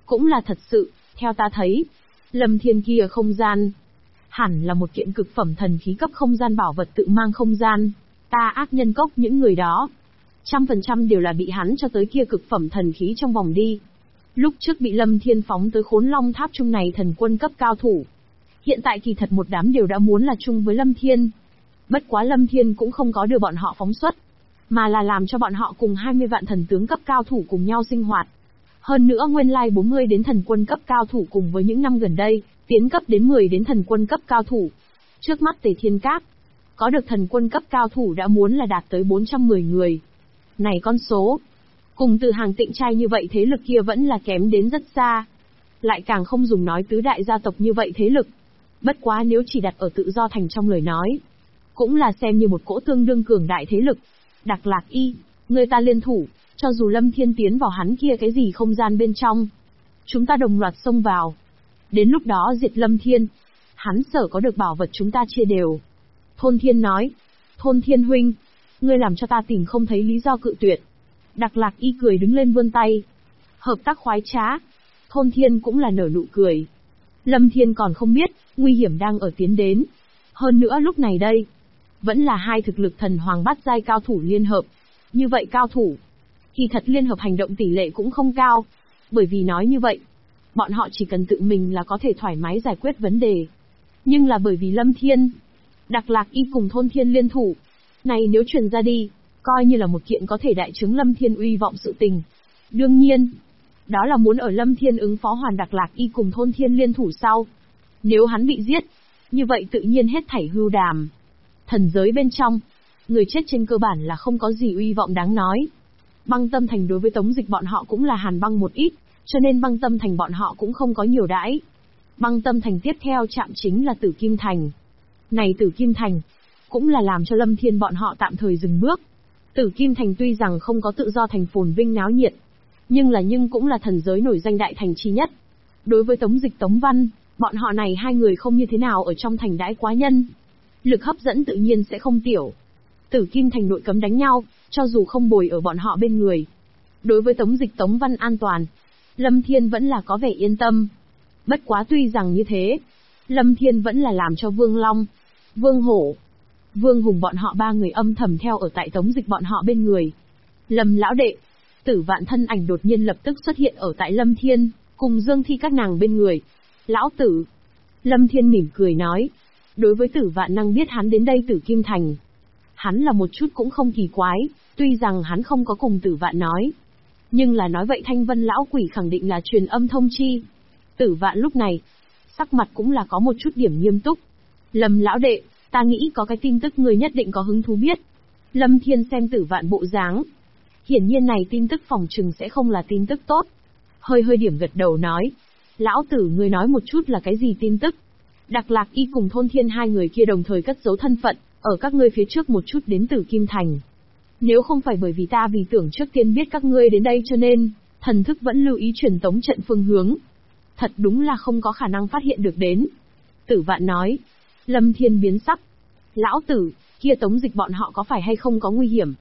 Cũng là thật sự, theo ta thấy, Lâm Thiên kia không gian, hẳn là một kiện cực phẩm thần khí cấp không gian bảo vật tự mang không gian. Ta ác nhân cốc những người đó, 100% đều là bị hắn cho tới kia cực phẩm thần khí trong vòng đi. Lúc trước bị Lâm Thiên phóng tới Khốn Long Tháp chung này thần quân cấp cao thủ. Hiện tại kỳ thật một đám đều đã muốn là chung với Lâm Thiên. Bất quá Lâm Thiên cũng không có đưa bọn họ phóng xuất, mà là làm cho bọn họ cùng 20 vạn thần tướng cấp cao thủ cùng nhau sinh hoạt. Hơn nữa nguyên lai 40 đến thần quân cấp cao thủ cùng với những năm gần đây, tiến cấp đến 10 đến thần quân cấp cao thủ. Trước mắt Tề Thiên Các, có được thần quân cấp cao thủ đã muốn là đạt tới 410 người. Này con số, cùng từ hàng Tịnh trai như vậy thế lực kia vẫn là kém đến rất xa. Lại càng không dùng nói tứ đại gia tộc như vậy thế lực. Bất quá nếu chỉ đặt ở tự do thành trong lời nói, cũng là xem như một cỗ tương đương cường đại thế lực. Đặc Lạc Y, người ta liên thủ, cho dù Lâm Thiên tiến vào hắn kia cái gì không gian bên trong, chúng ta đồng loạt xông vào. Đến lúc đó diệt Lâm Thiên, hắn sở có được bảo vật chúng ta chia đều. Thôn Thiên nói, Thôn Thiên huynh, ngươi làm cho ta tìm không thấy lý do cự tuyệt. Đặc Lạc Y cười đứng lên vươn tay. Hợp tác khoái trá. Thôn Thiên cũng là nở nụ cười. Lâm Thiên còn không biết, nguy hiểm đang ở tiến đến. Hơn nữa lúc này đây, vẫn là hai thực lực thần hoàng bát giai cao thủ liên hợp. Như vậy cao thủ, kỳ thật liên hợp hành động tỷ lệ cũng không cao. Bởi vì nói như vậy, bọn họ chỉ cần tự mình là có thể thoải mái giải quyết vấn đề. Nhưng là bởi vì Lâm Thiên, Đặc Lạc Y cùng Thôn Thiên liên thủ, này nếu truyền ra đi, coi như là một kiện có thể đại chứng Lâm Thiên uy vọng sự tình. Đương nhiên, đó là muốn ở Lâm Thiên ứng phó hoàn Đặc Lạc Y cùng Thôn Thiên liên thủ sau. Nếu hắn bị giết, như vậy tự nhiên hết thảy hưu đàm. Thần giới bên trong, người chết trên cơ bản là không có gì uy vọng đáng nói. Băng Tâm Thành đối với Tống Dịch bọn họ cũng là hàn băng một ít, cho nên Băng Tâm Thành bọn họ cũng không có nhiều đãi. Băng Tâm Thành tiếp theo chạm chính là Tử Kim Thành. Này Tử Kim Thành, cũng là làm cho Lâm Thiên bọn họ tạm thời dừng bước. Tử Kim Thành tuy rằng không có tự do thành phồn vinh náo nhiệt, nhưng cũng là thần giới nổi danh đại thành chi nhất. Đối với Tống Dịch Tống Văn, bọn họ này hai người không như thế nào ở trong thành đãi quá nhân. Lực hấp dẫn tự nhiên sẽ không tiểu. Tử Kim Thành nội cấm đánh nhau, cho dù không bồi ở bọn họ bên người. Đối với Tống Dịch Tống Văn an toàn, Lâm Thiên vẫn là có vẻ yên tâm. Bất quá tuy rằng như thế, Lâm Thiên vẫn là làm cho Vương Long, Vương Hổ, Vương Hùng bọn họ ba người âm thầm theo ở tại Tống Dịch bọn họ bên người. Lâm lão đệ, Tử Vạn thân ảnh đột nhiên lập tức xuất hiện ở tại Lâm Thiên, cùng Dương Thi các nàng bên người. Lão tử. Lâm Thiên mỉm cười nói. Đối với Tử Vạn năng biết hắn đến đây Tử Kim Thành, hắn là một chút cũng không kỳ quái, tuy rằng hắn không có cùng Tử Vạn nói. Nhưng là nói vậy Thanh Vân lão quỷ khẳng định là truyền âm thông chi. Tử Vạn lúc này, sắc mặt cũng là có một chút điểm nghiêm túc. Lâm lão đệ, ta nghĩ có cái tin tức người nhất định có hứng thú biết. Lâm Thiên xem Tử Vạn bộ dáng, hiển nhiên này tin tức phòng trừng sẽ không là tin tức tốt. Hơi điểm gật đầu nói. Lão tử ngươi nói một chút là cái gì tin tức? Đặc Lạc Y cùng Thôn Thiên hai người kia đồng thời cất giấu thân phận, ở các ngươi phía trước một chút đến Tử Kim Thành. Nếu không phải bởi vì ta vì tưởng trước tiên biết các ngươi đến đây cho nên, thần thức vẫn lưu ý truyền tống trận phương hướng. Thật đúng là không có khả năng phát hiện được đến. Tử Vạn nói. Lâm Thiên biến sắc. Lão tử, kia Tống Dịch bọn họ có phải hay không có nguy hiểm?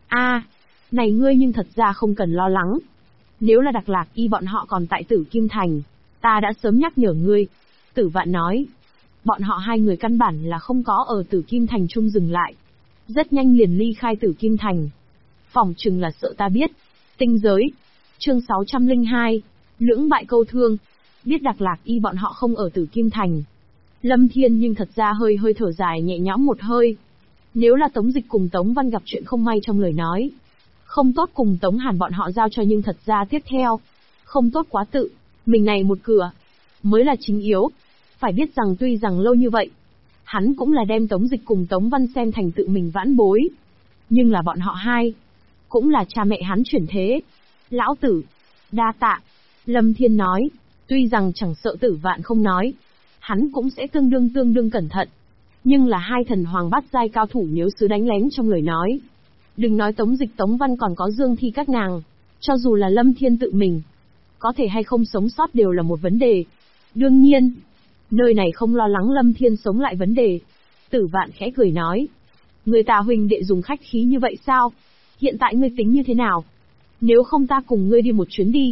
Này ngươi nhưng thật ra không cần lo lắng. Nếu là Đặc Lạc Y bọn họ còn tại Tử Kim Thành, ta đã sớm nhắc nhở ngươi. Tử Vạn nói. Bọn họ hai người căn bản là không có ở Tử Kim Thành chung dừng lại. Rất nhanh liền ly khai Tử Kim Thành. Phỏng chừng là sợ ta biết. Tinh giới. Chương 602. Lưỡng bại câu thương. Biết Đặc Lạc Y bọn họ không ở Tử Kim Thành, Lâm Thiên nhưng thật ra hơi thở dài nhẹ nhõm một hơi. Nếu là Tống Dịch cùng Tống Văn gặp chuyện không may trong lời nói, không tốt cùng Tống Hàn bọn họ giao cho, nhưng thật ra tiếp theo, không tốt quá tự mình này một cửa, mới là chính yếu. Phải biết rằng tuy rằng lâu như vậy, hắn cũng là đem Tống Dịch cùng Tống Văn xem thành tự mình vãn bối. Nhưng là bọn họ hai, cũng là cha mẹ hắn chuyển thế. Lão tử, đa tạ. Lâm Thiên nói, tuy rằng chẳng sợ Tử Vạn không nói, hắn cũng sẽ tương đương cẩn thận. Nhưng là hai thần hoàng bát giai cao thủ nếu xứ đánh lén trong lời nói. Đừng nói Tống Dịch Tống Văn còn có Dương Thi các nàng, cho dù là Lâm Thiên tự mình, có thể hay không sống sót đều là một vấn đề. Đương nhiên, nơi này không lo lắng Lâm Thiên sống lại vấn đề. Tử Vạn khẽ cười nói. Người ta huynh đệ dùng khách khí như vậy sao? Hiện tại ngươi tính như thế nào? Nếu không ta cùng ngươi đi một chuyến đi.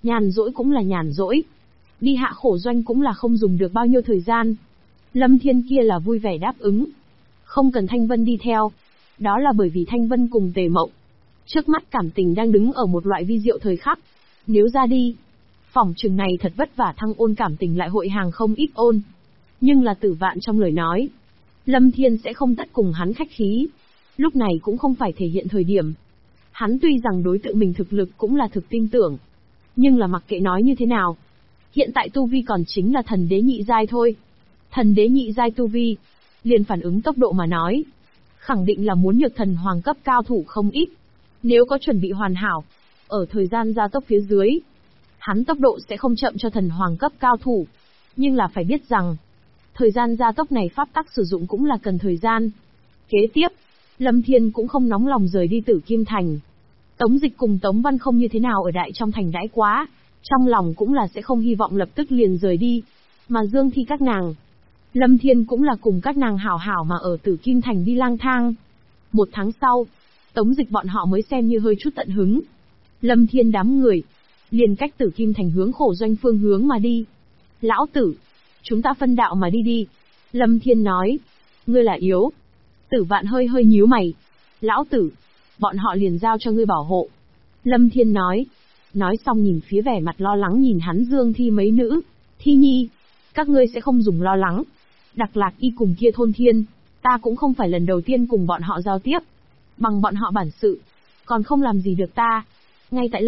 Nhàn rỗi cũng là nhàn rỗi. Đi hạ khổ doanh cũng là không dùng được bao nhiêu thời gian. Lâm Thiên kia là vui vẻ đáp ứng. Không cần Thanh Vân đi theo. Đó là bởi vì Thanh Vân cùng Tề Mộng. Trước mắt cảm tình đang đứng ở một loại vi diệu thời khắc. Nếu ra đi, phỏng chừng này thật vất vả thăng ôn cảm tình lại hội hàng không ít ôn. Nhưng là Tử Vạn trong lời nói. Lâm Thiên sẽ không tất cùng hắn khách khí. Lúc này cũng không phải thể hiện thời điểm. Hắn tuy rằng đối tượng mình thực lực cũng là thực tin tưởng. Nhưng là mặc kệ nói như thế nào. Hiện tại tu vi còn chính là thần đế nhị giai thôi. Thần đế nhị giai tu vi, liền phản ứng tốc độ mà nói. Khẳng định là muốn nhược thần hoàng cấp cao thủ không ít. Nếu có chuẩn bị hoàn hảo, ở thời gian gia tốc phía dưới, hắn tốc độ sẽ không chậm cho thần hoàng cấp cao thủ. Nhưng là phải biết rằng, thời gian gia tốc này pháp tắc sử dụng cũng là cần thời gian. Kế tiếp, Lâm Thiên cũng không nóng lòng rời đi Tử Kim Thành. Tống Dịch cùng Tống Văn không như thế nào ở đại trong thành đãi quá, trong lòng cũng là sẽ không hy vọng lập tức liền rời đi. Mà Dương Thi các nàng, Lâm Thiên cũng là cùng các nàng hảo hảo mà ở Tử Kim Thành đi lang thang. 1 tháng sau, Tống Dịch bọn họ mới xem như hơi chút tận hứng. Lâm Thiên đám người, liền cách Tử Kim Thành hướng khổ doanh phương hướng mà đi. Lão tử, chúng ta phân đạo mà đi đi. Lâm Thiên nói, ngươi là yếu. Tử Vạn hơi hơi nhíu mày. Lão tử, bọn họ liền giao cho ngươi bảo hộ. Lâm Thiên nói xong nhìn phía vẻ mặt lo lắng nhìn hắn Dương Thi mấy nữ. Thi Nhi, các ngươi sẽ không dùng lo lắng. Đặc Lạc Y cùng kia Thôn Thiên, ta cũng không phải lần đầu tiên cùng bọn họ giao tiếp. Bằng bọn họ bản sự, còn không làm gì được ta. Ngay tại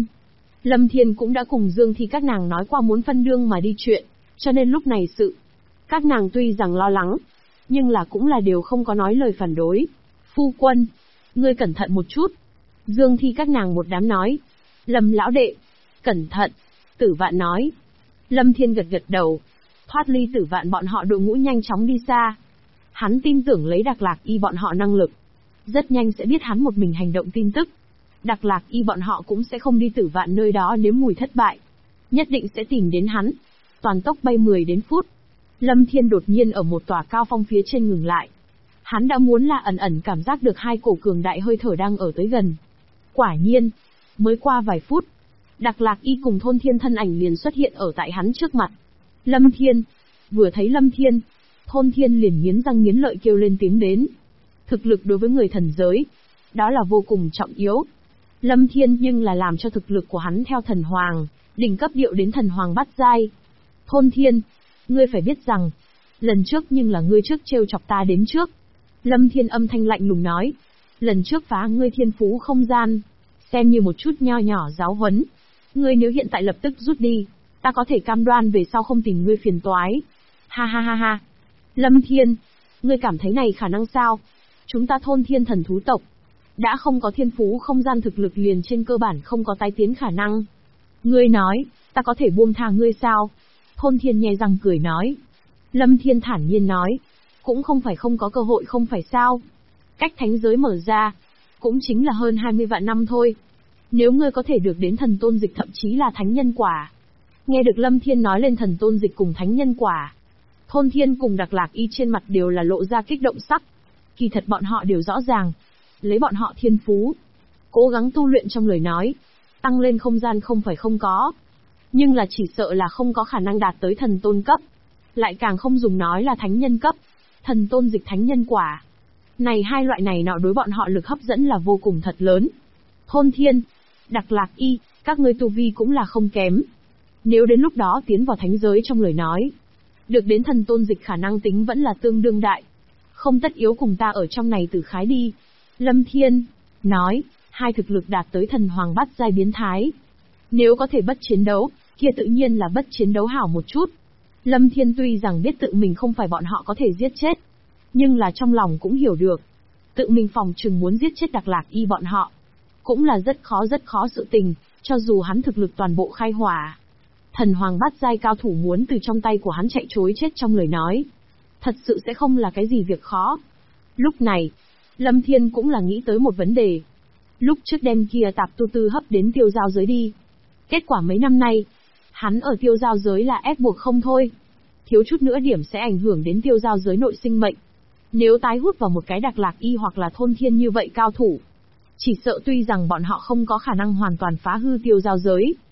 Lâm Thiên cũng đã cùng Dương Thi các nàng nói qua muốn phân đương mà đi chuyện, cho nên lúc này các nàng tuy rằng lo lắng, nhưng là cũng là đều không có nói lời phản đối. Phu quân, ngươi cẩn thận một chút. Dương Thi các nàng một đám nói. Lâm lão đệ, cẩn thận. Tử Vạn nói. Lâm Thiên gật gật đầu. Thoát ly Tử Vạn bọn họ đội ngũ nhanh chóng đi xa. Hắn tin tưởng lấy Đặc Lạc Y bọn họ năng lực, rất nhanh sẽ biết hắn một mình hành động tin tức. Đặc Lạc Y bọn họ cũng sẽ không đi Tử Vạn nơi đó nếm mùi thất bại. Nhất định sẽ tìm đến hắn. Toàn tốc bay 10 đến phút. Lâm Thiên đột nhiên ở một tòa cao phong phía trên ngừng lại. Hắn đã muốn là ẩn ẩn cảm giác được hai cổ cường đại hơi thở đang ở tới gần. Quả nhiên, mới qua vài phút, Đặc Lạc Y cùng Thôn Thiên thân ảnh liền xuất hiện ở tại hắn trước mặt. Lâm Thiên, vừa thấy Lâm Thiên, Thôn Thiên liền nghiến răng nghiến lợi kêu lên tiếng đến. Thực lực đối với người thần giới, đó là vô cùng trọng yếu. Lâm Thiên nhưng là làm cho thực lực của hắn theo thần hoàng, đỉnh cấp điệu đến thần hoàng bát giai. Thôn Thiên, ngươi phải biết rằng, lần trước nhưng là ngươi trước trêu chọc ta đến trước. Lâm Thiên âm thanh lạnh lùng nói, lần trước phá ngươi thiên phú không gian, xem như một chút nho nhỏ giáo huấn. Ngươi nếu hiện tại lập tức rút đi, ta có thể cam đoan về sau không tìm ngươi phiền toái. Ha ha ha ha. Lâm Thiên, ngươi cảm thấy này khả năng sao? Chúng ta Thôn Thiên thần thú tộc, đã không có thiên phú không gian thực lực liền trên cơ bản không có tái tiến khả năng. Ngươi nói, ta có thể buông tha ngươi sao? Thôn Thiên nhè răng cười nói. Lâm Thiên thản nhiên nói, cũng không phải không có cơ hội không phải sao. Cách thánh giới mở ra, cũng chính là hơn 20 vạn năm thôi. Nếu ngươi có thể được đến thần tôn dịch thậm chí là thánh nhân quả. Nghe được Lâm Thiên nói lên thần tôn dịch cùng thánh nhân quả, Thôn Thiên cùng Đặc Lạc Y trên mặt đều là lộ ra kích động sắc. Kỳ thật bọn họ đều rõ ràng, lấy bọn họ thiên phú, cố gắng tu luyện trong lời nói, tăng lên không gian không phải không có. Nhưng là chỉ sợ là không có khả năng đạt tới thần tôn cấp. Lại càng không dùng nói là thánh nhân cấp. Thần tôn dịch thánh nhân quả. Này hai loại này nọ đối bọn họ lực hấp dẫn là vô cùng thật lớn. Thôn Thiên, Đặc Lạc Y, các ngươi tu vi cũng là không kém. Nếu đến lúc đó tiến vào thánh giới trong lời nói, được đến thần tôn dịch khả năng tính vẫn là tương đương đại. Không tất yếu cùng ta ở trong này tử khái đi. Lâm Thiên nói, hai thực lực đạt tới thần hoàng bát giai biến thái. Nếu có thể bất chiến đấu, kia tự nhiên là bất chiến đấu hảo một chút. Lâm Thiên tuy rằng biết tự mình không phải bọn họ có thể giết chết, nhưng là trong lòng cũng hiểu được, tự mình phòng chừng muốn giết chết Đặc Lạc Y bọn họ, cũng là rất khó sự tình, cho dù hắn thực lực toàn bộ khai hỏa. Thần hoàng bát giai cao thủ muốn từ trong tay của hắn chạy trối chết trong lời nói, thật sự sẽ không là cái gì việc khó. Lúc này, Lâm Thiên cũng là nghĩ tới một vấn đề. Lúc trước đem kia tạp tu tư hấp đến tiêu giao giới đi. Kết quả mấy năm nay, hắn ở tiêu giao giới là ép buộc không thôi. Thiếu chút nữa điểm sẽ ảnh hưởng đến tiêu giao giới nội sinh mệnh. Nếu tái hút vào một cái Đặc Lạc Y hoặc là Thôn Thiên như vậy cao thủ, chỉ sợ tuy rằng bọn họ không có khả năng hoàn toàn phá hư tiêu giao giới,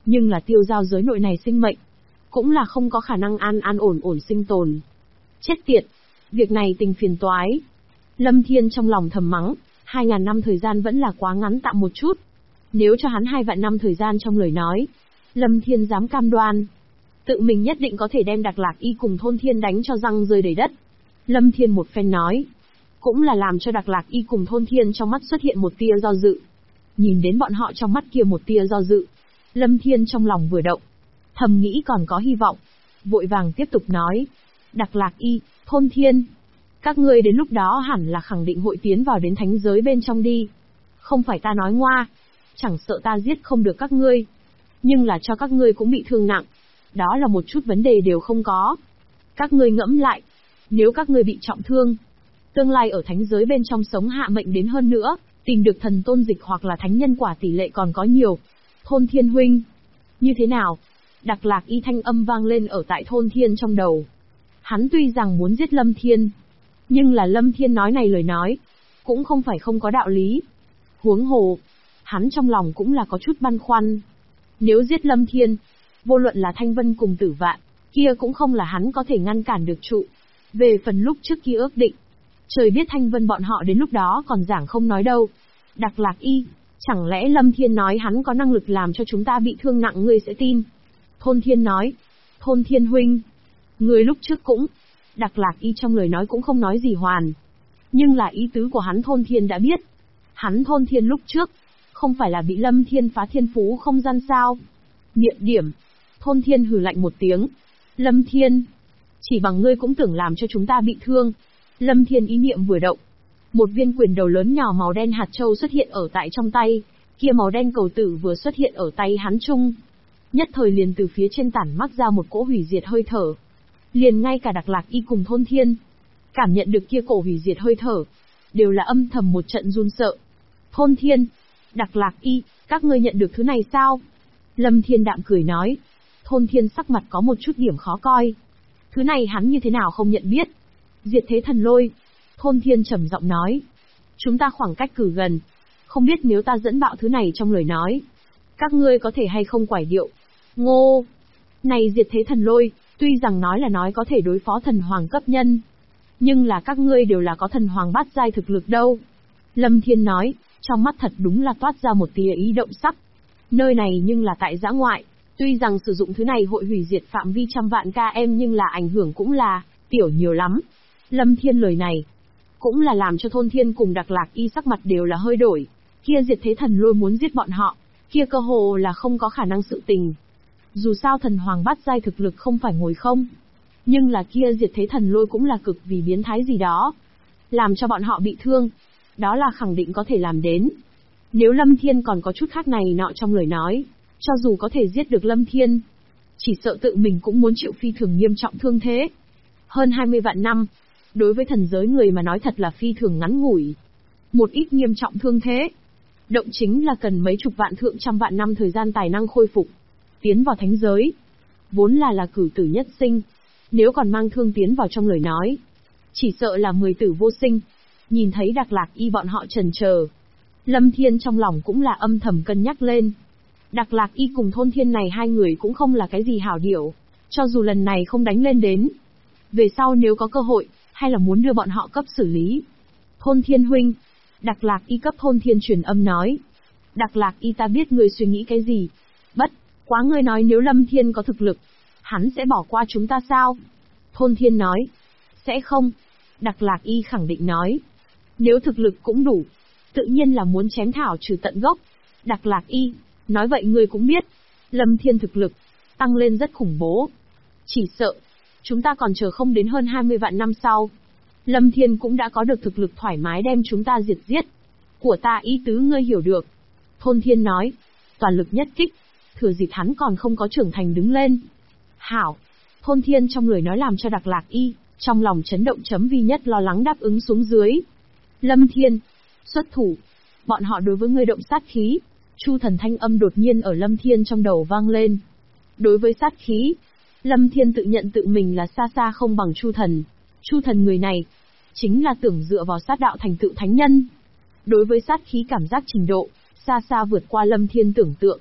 Nhưng là tiêu giao giới nội này sinh mệnh, cũng là không có khả năng an ổn sinh tồn. Chết tiệt, việc này tình phiền toái. Lâm Thiên trong lòng thầm mắng, 2.000 năm thời gian vẫn là quá ngắn tạm một chút. Nếu cho hắn 2 vạn năm thời gian trong lời nói, Lâm Thiên dám cam đoan, tự mình nhất định có thể đem Đạc Lạc Y cùng Thôn Thiên đánh cho răng rơi đầy đất. Lâm Thiên một phen nói, cũng là làm cho Đạc Lạc Y cùng Thôn Thiên trong mắt xuất hiện một tia do dự. Nhìn đến bọn họ trong mắt kia một tia do dự, Lâm Thiên trong lòng vừa động, thầm nghĩ còn có hy vọng, vội vàng tiếp tục nói, Đạc Lạc Y, Thôn Thiên, các ngươi đến lúc đó hẳn là khẳng định hội tiến vào đến thánh giới bên trong đi. Không phải ta nói ngoa, chẳng sợ ta giết không được các ngươi, nhưng là cho các ngươi cũng bị thương nặng, đó là một chút vấn đề đều không có. Các ngươi ngẫm lại, nếu các ngươi bị trọng thương, tương lai ở thánh giới bên trong sống hạ mệnh đến hơn nữa, tìm được thần tôn dịch hoặc là thánh nhân quả tỷ lệ còn có nhiều. Thôn Thiên huynh, như thế nào? Đạc Lạc Y thanh âm vang lên ở tại Thôn Thiên trong đầu. Hắn tuy rằng muốn giết Lâm Thiên, nhưng là Lâm Thiên nói này lời nói, cũng không phải không có đạo lý. Huống hồ, hắn trong lòng cũng là có chút băn khoăn. Nếu giết Lâm Thiên, vô luận là Thanh Vân cùng Tử Vạn, kia cũng không là hắn có thể ngăn cản được trụ. Về phần lúc trước kia ước định, trời biết Thanh Vân bọn họ đến lúc đó còn giảng không nói đâu. Đạc Lạc Y, chẳng lẽ Lâm Thiên nói hắn có năng lực làm cho chúng ta bị thương nặng ngươi sẽ tin? Thôn Thiên nói, Thôn Thiên huynh, ngươi lúc trước cũng... Đạc Lạc Y trong lời nói cũng không nói gì hoàn. Nhưng là ý tứ của hắn Thôn Thiên đã biết. Hắn Thôn Thiên lúc trước, không phải là bị Lâm Thiên phá thiên phú không gian sao? Niệm điểm. Thôn Thiên hừ lạnh một tiếng. Lâm Thiên, chỉ bằng ngươi cũng tưởng làm cho chúng ta bị thương. Lâm Thiên ý niệm vừa động. Một viên quyền đầu lớn nhỏ màu đen hạt châu xuất hiện ở tại trong tay, kia màu đen cầu tử vừa xuất hiện ở tay hắn chung. Nhất thời liền từ phía trên tản mắc ra một cỗ hủy diệt hơi thở. Liền ngay cả Đạc Lạc Y cùng Thôn Thiên, cảm nhận được kia cổ hủy diệt hơi thở, đều là âm thầm một trận run sợ. Thôn Thiên, Đạc Lạc Y, các ngươi nhận được thứ này sao? Lâm Thiên đạm cười nói. Thôn Thiên sắc mặt có một chút điểm khó coi. Thứ này hắn như thế nào không nhận biết? Diệt thế thần lôi. Thôn Thiên trầm giọng nói. Chúng ta khoảng cách cử gần, không biết nếu ta dẫn bạo thứ này trong lời nói, các ngươi có thể hay không quải điệu. Ngô! Này diệt thế thần lôi, tuy rằng nói là nói có thể đối phó thần hoàng cấp nhân, nhưng là các ngươi đều là có thần hoàng bát giai thực lực đâu. Lâm Thiên nói, trong mắt thật đúng là toát ra một tia ý động sắc. Nơi này nhưng là tại dã ngoại, tuy rằng sử dụng thứ này hội hủy diệt phạm vi trăm vạn km nhưng là ảnh hưởng cũng là tiểu nhiều lắm. Lâm Thiên lời này, cũng là làm cho Thôn Thiên cùng Đạc Lạc Y sắc mặt đều là hơi đổi. Kia diệt thế thần lôi muốn giết bọn họ, kia cơ hồ là không có khả năng sự tình. Dù sao thần hoàng bát giai thực lực không phải ngồi không, nhưng là kia diệt thế thần lôi cũng là cực vì biến thái gì đó, làm cho bọn họ bị thương, đó là khẳng định có thể làm đến. Nếu Lâm Thiên còn có chút khác này nọ trong lời nói, cho dù có thể giết được Lâm Thiên, chỉ sợ tự mình cũng muốn chịu phi thường nghiêm trọng thương thế. Hơn 20 vạn năm, đối với thần giới người mà nói thật là phi thường ngắn ngủi. Một ít nghiêm trọng thương thế, động chính là cần mấy chục vạn thượng trăm vạn năm thời gian tài năng khôi phục. Tiến vào thánh giới, vốn là cử tử nhất sinh, nếu còn mang thương tiến vào trong lời nói, chỉ sợ là 10 tử vô sinh. Nhìn thấy Đạc Lạc Y bọn họ chần chờ, Lâm Thiên trong lòng cũng là âm thầm cân nhắc lên. Đạc Lạc Y cùng Thôn Thiên này hai người cũng không là cái gì hảo điểu, cho dù lần này không đánh lên đến, về sau nếu có cơ hội, hay là muốn đưa bọn họ cấp xử lý. Thôn Thiên huynh, Đạc Lạc Y cấp Thôn Thiên truyền âm nói. Đạc Lạc Y ta biết ngươi suy nghĩ cái gì, bất quá ngươi nói nếu Lâm Thiên có thực lực, hắn sẽ bỏ qua chúng ta sao? Thôn Thiên nói, sẽ không. Đạc Lạc Y khẳng định nói, nếu thực lực cũng đủ, tự nhiên là muốn chém thảo trừ tận gốc. Đạc Lạc Y, nói vậy ngươi cũng biết, Lâm Thiên thực lực tăng lên rất khủng bố. Chỉ sợ, chúng ta còn chờ không đến hơn 20 vạn năm sau, Lâm Thiên cũng đã có được thực lực thoải mái đem chúng ta diệt giết. Của ta ý tứ ngươi hiểu được. Thôn Thiên nói, toàn lực nhất kích, thừa dịp hắn còn không có trưởng thành đứng lên. Hảo. Thôn Thiên trong lời nói làm cho Đạc Lạc Y trong lòng chấn động chấm vi nhất lo lắng đáp ứng xuống dưới. Lâm Thiên, xuất thủ. Bọn họ đối với ngươi động sát khí. Chu thần thanh âm đột nhiên ở Lâm Thiên trong đầu vang lên. Đối với sát khí, Lâm Thiên tự nhận tự mình là xa xa không bằng Chu thần. Chu thần người này, chính là tưởng dựa vào sát đạo thành tựu thánh nhân. Đối với sát khí cảm giác trình độ, xa xa vượt qua Lâm Thiên tưởng tượng.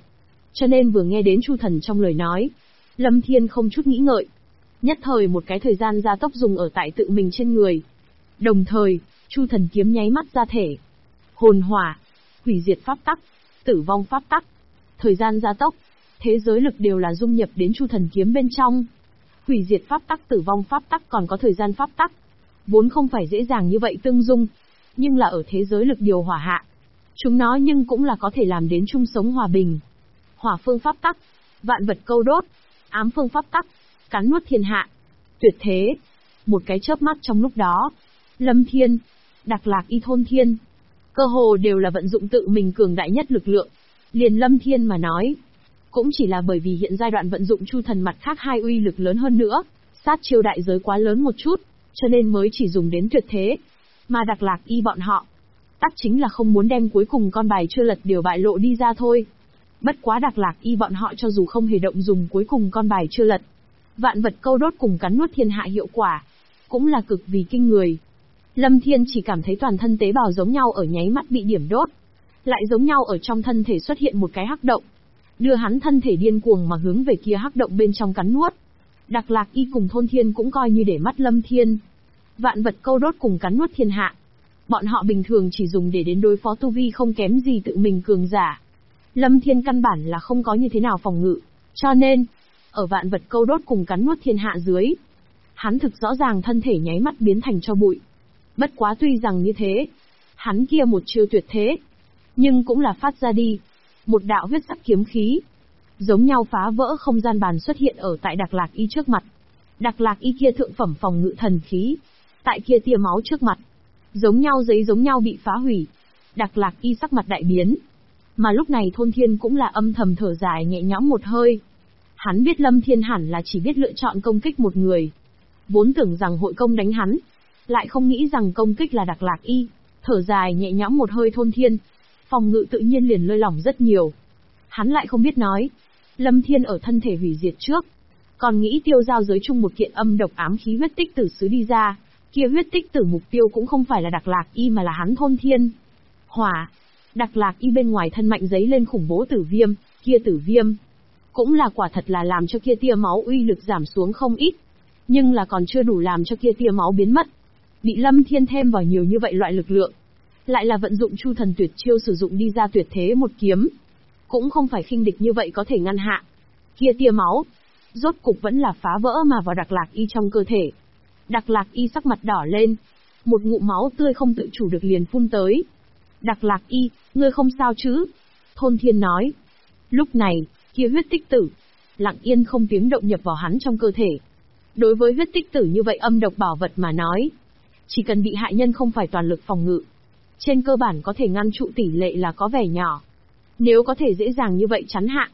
cho nên vừa nghe đến Chu Thần trong lời nói, Lâm Thiên không chút nghĩ ngợi. Nhất thời một cái thời gian gia tốc dùng ở tại tự mình trên người. Đồng thời, Chu Thần kiếm nháy mắt ra thể. Hồn hỏa, hủy diệt pháp tắc, tử vong pháp tắc, thời gian gia tốc, thế giới lực đều là dung nhập đến Chu Thần kiếm bên trong. Hủy diệt pháp tắc, tử vong pháp tắc còn có thời gian pháp tắc, vốn không phải dễ dàng như vậy tương dung, nhưng là ở thế giới lực điều hỏa hạ, chúng nó nhưng cũng là có thể làm đến chung sống hòa bình. Hỏa phương pháp tắc, vạn vật câu đốt, ám phương pháp tắc, cắn nuốt thiên hạ, tuyệt thế. Một cái chớp mắt trong lúc đó, Lâm Thiên, Đạc Lạc Y Thôn Thiên, cơ hồ đều là vận dụng tự mình cường đại nhất lực lượng. Liền Lâm Thiên mà nói, cũng chỉ là bởi vì hiện giai đoạn vận dụng Chu Thần mặt khác hai uy lực lớn hơn nữa, sát chiêu đại giới quá lớn một chút, cho nên mới chỉ dùng đến tuyệt thế. Mà Đạc Lạc Y bọn họ, tắc chính là không muốn đem cuối cùng con bài chưa lật điều bại lộ đi ra thôi. Bất quá Đạc Lạc Y bọn họ cho dù không hề động dùng cuối cùng con bài chưa lật, vạn vật câu đốt cùng cắn nuốt thiên hạ hiệu quả, cũng là cực vì kinh người. Lâm Thiên chỉ cảm thấy toàn thân tế bào giống nhau ở nháy mắt bị điểm đốt, lại giống nhau ở trong thân thể xuất hiện một cái hắc động, đưa hắn thân thể điên cuồng mà hướng về kia hắc động bên trong cắn nuốt. Đạc Lạc Y cùng Thôn Thiên cũng coi như để mắt Lâm Thiên. Vạn vật câu đốt cùng cắn nuốt thiên hạ, bọn họ bình thường chỉ dùng để đến đối phó tu vi không kém gì tự mình cường giả. Lâm Thiên căn bản là không có như thế nào phòng ngự, cho nên, ở vạn vật câu đốt cùng cắn nuốt thiên hạ dưới, hắn thực rõ ràng thân thể nháy mắt biến thành tro bụi. Bất quá tuy rằng như thế, hắn kia một chiêu tuyệt thế, nhưng cũng là phát ra đi một đạo huyết sắc kiếm khí, giống nhau phá vỡ không gian bàn xuất hiện ở tại Đạc Lạc Y trước mặt. Đạc Lạc Y kia thượng phẩm phòng ngự thần khí, tại kia tia máu trước mặt, giống nhau giấy giống nhau bị phá hủy. Đạc Lạc Y sắc mặt đại biến. Mà lúc này Thôn Thiên cũng là âm thầm thở dài nhẹ nhõm một hơi. Hắn biết Lâm Thiên hẳn là chỉ biết lựa chọn công kích một người. Vốn tưởng rằng hội công đánh hắn, lại không nghĩ rằng công kích là Đạc Lạc Y. Thở dài nhẹ nhõm một hơi Thôn Thiên, phòng ngự tự nhiên liền lơi lỏng rất nhiều. Hắn lại không biết nói, Lâm Thiên ở thân thể hủy diệt trước, còn nghĩ tiêu giao giới chung một kiện âm độc ám khí huyết tích tử sứ đi ra, kia huyết tích tử mục tiêu cũng không phải là Đạc Lạc Y mà là hắn Thôn Thiên. Hỏa, Đạc Lạc Y bên ngoài thân mạnh giấy lên khủng bố tử viêm, kia tử viêm cũng là quả thật là làm cho kia tia máu uy lực giảm xuống không ít, nhưng là còn chưa đủ làm cho kia tia máu biến mất. Bị Lâm Thiên thêm vào nhiều như vậy loại lực lượng, lại là vận dụng Chu Thần tuyệt chiêu sử dụng đi ra tuyệt thế một kiếm, cũng không phải khinh địch như vậy có thể ngăn hạ. Kia tia máu, rốt cục vẫn là phá vỡ mà vào Đạc Lạc Y trong cơ thể. Đạc Lạc Y sắc mặt đỏ lên, một ngụm máu tươi không tự chủ được liền phun tới. Đạc Lạc Y, ngươi không sao chứ? Thôn Thiên nói. Lúc này, kia huyết tích tử, lặng yên không tiếng động nhập vào hắn trong cơ thể. Đối với huyết tích tử như vậy âm độc bảo vật mà nói, chỉ cần bị hại nhân không phải toàn lực phòng ngự, trên cơ bản có thể ngăn trụ tỷ lệ là có vẻ nhỏ. Nếu có thể dễ dàng như vậy chắn hạ,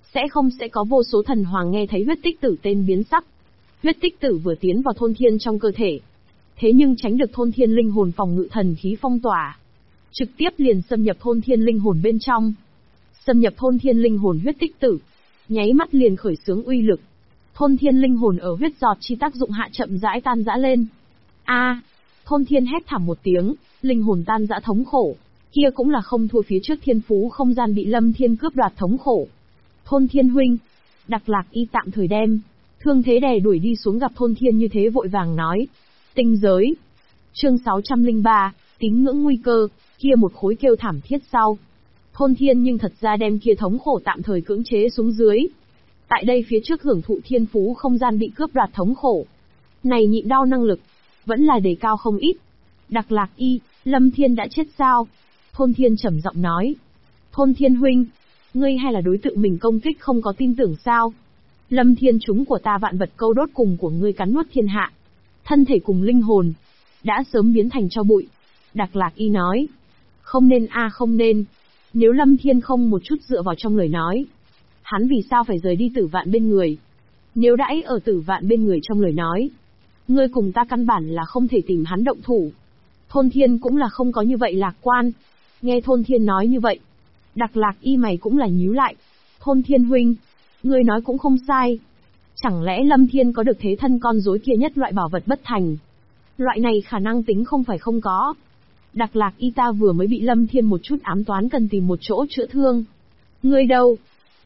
sẽ có vô số thần hoàng nghe thấy huyết tích tử tên biến sắc. Huyết tích tử vừa tiến vào Thôn Thiên trong cơ thể, thế nhưng tránh được Thôn Thiên linh hồn phòng ngự thần khí phong tỏa, trực tiếp liền xâm nhập Thôn Thiên linh hồn bên trong. Xâm nhập Thôn Thiên linh hồn huyết tích tử, nháy mắt liền khởi xướng uy lực. Thôn Thiên linh hồn ở huyết giọt chi tác dụng hạ chậm rãi tan rã lên. A! Thôn Thiên hét thảm một tiếng, linh hồn tan rã thống khổ, kia cũng là không thua phía trước thiên phú không gian bị Lâm Thiên cướp đoạt thống khổ. Thôn Thiên huynh, Đạc Lạc Y tạm thời đem thương thế đè đuổi đi xuống gặp Thôn Thiên như thế vội vàng nói. Tinh giới. Chương 603, tín ngưỡng nguy cơ, kia một khối kêu thảm thiết sau. Thôn Thiên nhưng thật ra đem kia thống khổ tạm thời cưỡng chế xuống dưới. Tại đây phía trước hưởng thụ thiên phú không gian bị cướp đoạt thống khổ, này nhịn đau năng lực, vẫn là đề cao không ít. Đạc Lạc Y, Lâm Thiên đã chết sao? Thôn Thiên trầm giọng nói. Thôn Thiên huynh, ngươi hay là đối tượng mình công kích không có tin tưởng sao? Lâm Thiên chúng của ta vạn vật câu đốt cùng của ngươi cắn nuốt thiên hạ, thân thể cùng linh hồn đã sớm biến thành tro bụi. Đạc Lạc Y nói. Không nên không nên. Nếu Lâm Thiên không một chút dựa vào trong lời nói, hắn vì sao phải rời đi Tử Vạn bên người? Nếu đãi ở Tử Vạn bên người trong lời nói, ngươi cùng ta căn bản là không thể tìm hắn động thủ. Thôn Thiên cũng là không có như vậy lạc quan. Nghe Thôn Thiên nói như vậy, Đạc Lạc Y mày cũng là nhíu lại. Thôn Thiên huynh, ngươi nói cũng không sai. Chẳng lẽ Lâm Thiên có được thế thân con rối kia nhất loại bảo vật bất thành? Loại này khả năng tính không phải không có. Đạc Lạc Y ta vừa mới bị Lâm Thiên một chút ám toán cần tìm một chỗ chữa thương. Ngươi đâu?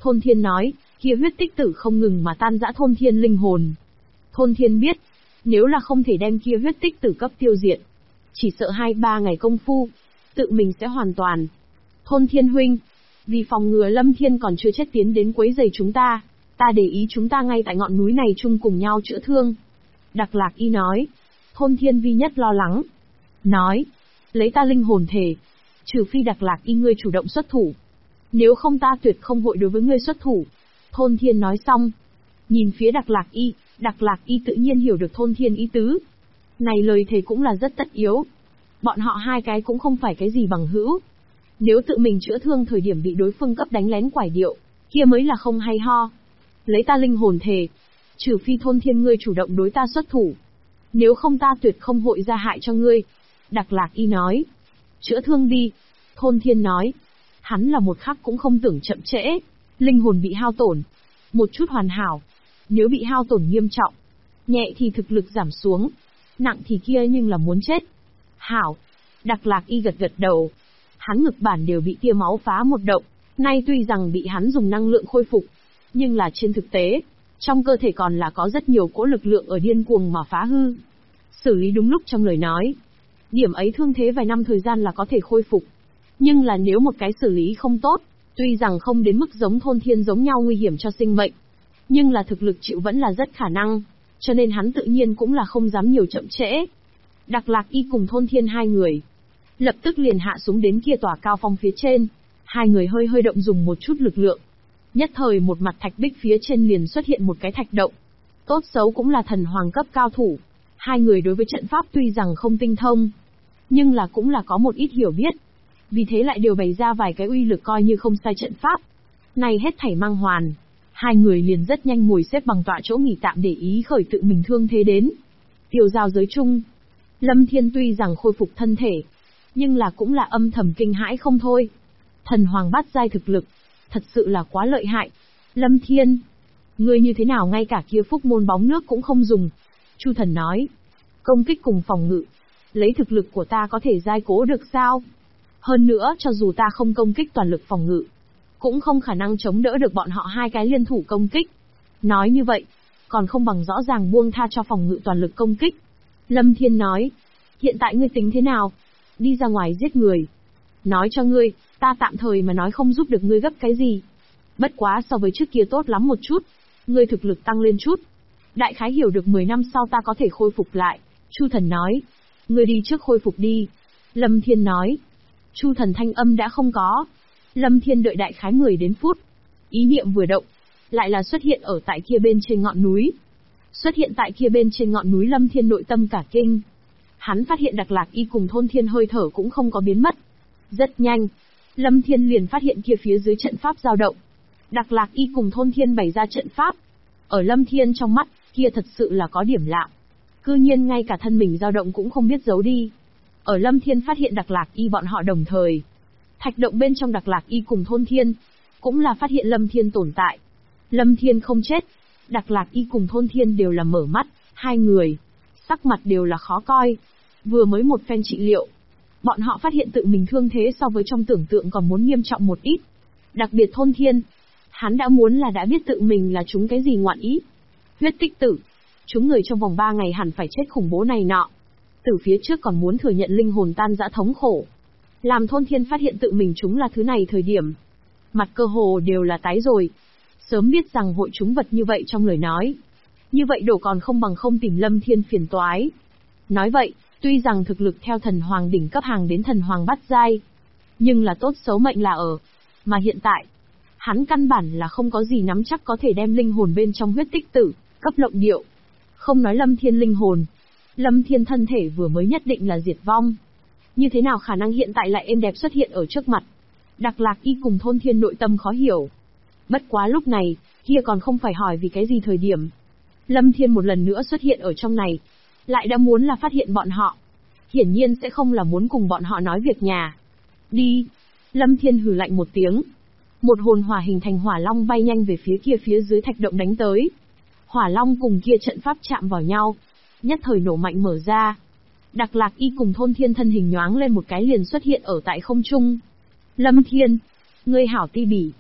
Thôn Thiên nói, kia huyết tích tử không ngừng mà tan rã Thôn Thiên linh hồn. Thôn Thiên biết, nếu là không thể đem kia huyết tích tử cấp tiêu diệt, chỉ sợ 2-3 ngày công phu, tự mình sẽ hoàn toàn. Thôn Thiên huynh, vì phòng ngừa Lâm Thiên còn chưa chết tiến đến quấy rầy chúng ta để ý chúng ta ngay tại ngọn núi này chung cùng nhau chữa thương. Đặc Lạc Y nói. Thôn Thiên vi nhất lo lắng. Nói, lấy ta linh hồn thề, trừ phi Đặc Lạc Y ngươi chủ động xuất thủ. Nếu không ta tuyệt không hội đối với ngươi xuất thủ. Thôn Thiên nói xong, nhìn phía Đặc Lạc Y tự nhiên hiểu được Thôn Thiên ý tứ. Này lời thề cũng là rất tất yếu. Bọn họ hai cái cũng không phải cái gì bằng hữu. Nếu tự mình chữa thương thời điểm bị đối phương cấp đánh lén quải điệu, kia mới là không hay ho. Lấy ta linh hồn thề, trừ phi Thôn Thiên ngươi chủ động đối ta xuất thủ. Nếu không ta tuyệt không hội ra hại cho ngươi. Đặc Lạc Y nói. Chữa thương đi. Thôn Thiên nói. Hắn là một khắc cũng không tưởng chậm trễ. Linh hồn bị hao tổn. Một chút hoàn hảo. Nếu bị hao tổn nghiêm trọng, nhẹ thì thực lực giảm xuống, nặng thì kia nhưng là muốn chết. Hảo. Đặc Lạc Y gật gật đầu. Hắn ngực bản đều bị tia máu phá một động. Nay tuy rằng bị hắn dùng năng lượng khôi phục, nhưng là trên thực tế, trong cơ thể còn là có rất nhiều cỗ lực lượng ở điên cuồng mà phá hư. Xử lý đúng lúc trong lời nói. Điểm ấy thương thế vài năm thời gian là có thể khôi phục. Nhưng là nếu một cái xử lý không tốt, tuy rằng không đến mức giống Thôn Thiên giống nhau nguy hiểm cho sinh mệnh, nhưng là thực lực chịu vẫn là rất khả năng, cho nên hắn tự nhiên cũng là không dám nhiều chậm trễ. Đặc Lạc Y cùng Thôn Thiên hai người, lập tức liền hạ xuống đến kia tòa cao phong phía trên. Hai người hơi động dùng một chút lực lượng. Nhất thời một mặt thạch bích phía trên liền xuất hiện một cái thạch động. Tốt xấu cũng là thần hoàng cấp cao thủ. Hai người đối với trận pháp tuy rằng không tinh thông, nhưng là cũng là có một ít hiểu biết. Vì thế lại đều bày ra vài cái uy lực coi như không sai trận pháp. Này hết thảy mang hoàn. Hai người liền rất nhanh ngồi xếp bằng tọa chỗ nghỉ tạm để ý khởi tự mình thương thế đến. Tiêu giao giới chung, Lâm Thiên tuy rằng khôi phục thân thể, nhưng là cũng là âm thầm kinh hãi không thôi. Thần hoàng bát giai thực lực, thật sự là quá lợi hại. Lâm Thiên, ngươi như thế nào ngay cả kia phúc môn bóng nước cũng không dùng. Chu Thần nói, công kích cùng phòng ngự, lấy thực lực của ta có thể giai cố được sao? Hơn nữa cho dù ta không công kích toàn lực phòng ngự, cũng không khả năng chống đỡ được bọn họ hai cái liên thủ công kích. Nói như vậy, còn không bằng rõ ràng buông tha cho phòng ngự toàn lực công kích. Lâm Thiên nói, hiện tại ngươi tính thế nào? Đi ra ngoài giết người. Nói cho ngươi, ta tạm thời mà nói không giúp được ngươi gấp cái gì. Bất quá so với trước kia tốt lắm một chút. Ngươi thực lực tăng lên chút. Đại khái hiểu được 10 năm sau ta có thể khôi phục lại. Chu Thần nói. Ngươi đi trước khôi phục đi. Lâm Thiên nói. Chu Thần thanh âm đã không có. Lâm Thiên đợi đại khái 10 đến phút. Ý niệm vừa động, lại là xuất hiện ở tại kia bên trên ngọn núi. Xuất hiện tại kia bên trên ngọn núi Lâm Thiên nội tâm cả kinh. Hắn phát hiện Đặc Lạc Y cùng Thôn Thiên hơi thở cũng không có biến mất. Rất nhanh, Lâm Thiên liền phát hiện kia phía dưới trận pháp dao động. Đặc Lạc Y cùng Thôn Thiên bày ra trận pháp. Ở Lâm Thiên trong mắt, kia thật sự là có điểm lạ. Cư nhiên ngay cả thân mình dao động cũng không biết giấu đi. Ở Lâm Thiên phát hiện Đặc Lạc Y bọn họ đồng thời. Thạch động bên trong Đặc Lạc Y cùng Thôn Thiên, cũng là phát hiện Lâm Thiên tồn tại. Lâm Thiên không chết. Đặc Lạc Y cùng Thôn Thiên đều là mở mắt, hai người, sắc mặt đều là khó coi. Vừa mới một phen trị liệu, bọn họ phát hiện tự mình thương thế so với trong tưởng tượng còn muốn nghiêm trọng một ít. Đặc biệt Thôn Thiên, hắn đã muốn là đã biết tự mình là chúng cái gì ngoạn ý. Huyết tích tử, chúng người trong vòng 3 ngày hẳn phải chết khủng bố này nọ. Từ phía trước còn muốn thừa nhận linh hồn tan rã thống khổ. Làm Thôn Thiên phát hiện tự mình chúng là thứ này thời điểm, mặt cơ hồ đều là tái rồi. Sớm biết rằng hội chúng vật như vậy trong lời nói. Như vậy đổ còn không bằng không tìm Lâm Thiên phiền toái. Nói vậy, tuy rằng thực lực theo thần hoàng đỉnh cấp hàng đến thần hoàng bát giai, nhưng là tốt xấu mệnh là ở. Mà hiện tại, hắn căn bản là không có gì nắm chắc có thể đem linh hồn bên trong huyết tích tử, cấp lộng điệu. Không nói Lâm Thiên linh hồn, Lâm Thiên thân thể vừa mới nhất định là diệt vong. Như thế nào khả năng hiện tại lại êm đẹp xuất hiện ở trước mặt? Đặc Lạc Y cùng Thôn Thiên nội tâm khó hiểu. Bất quá lúc này, kia còn không phải hỏi vì cái gì thời điểm. Lâm Thiên một lần nữa xuất hiện ở trong này, lại đã muốn là phát hiện bọn họ. Hiển nhiên sẽ không là muốn cùng bọn họ nói việc nhà. Đi. Lâm Thiên hừ lạnh một tiếng. Một hồn hỏa hình thành hỏa long bay nhanh về phía kia phía dưới thạch động đánh tới. Hỏa long cùng kia trận pháp chạm vào nhau, nhất thời nổ mạnh mở ra. Đặc Lạc Y cùng Thôn Thiên thân hình nhoáng lên một cái liền xuất hiện ở tại không trung. Lâm Thiên, ngươi hảo ti bỉ.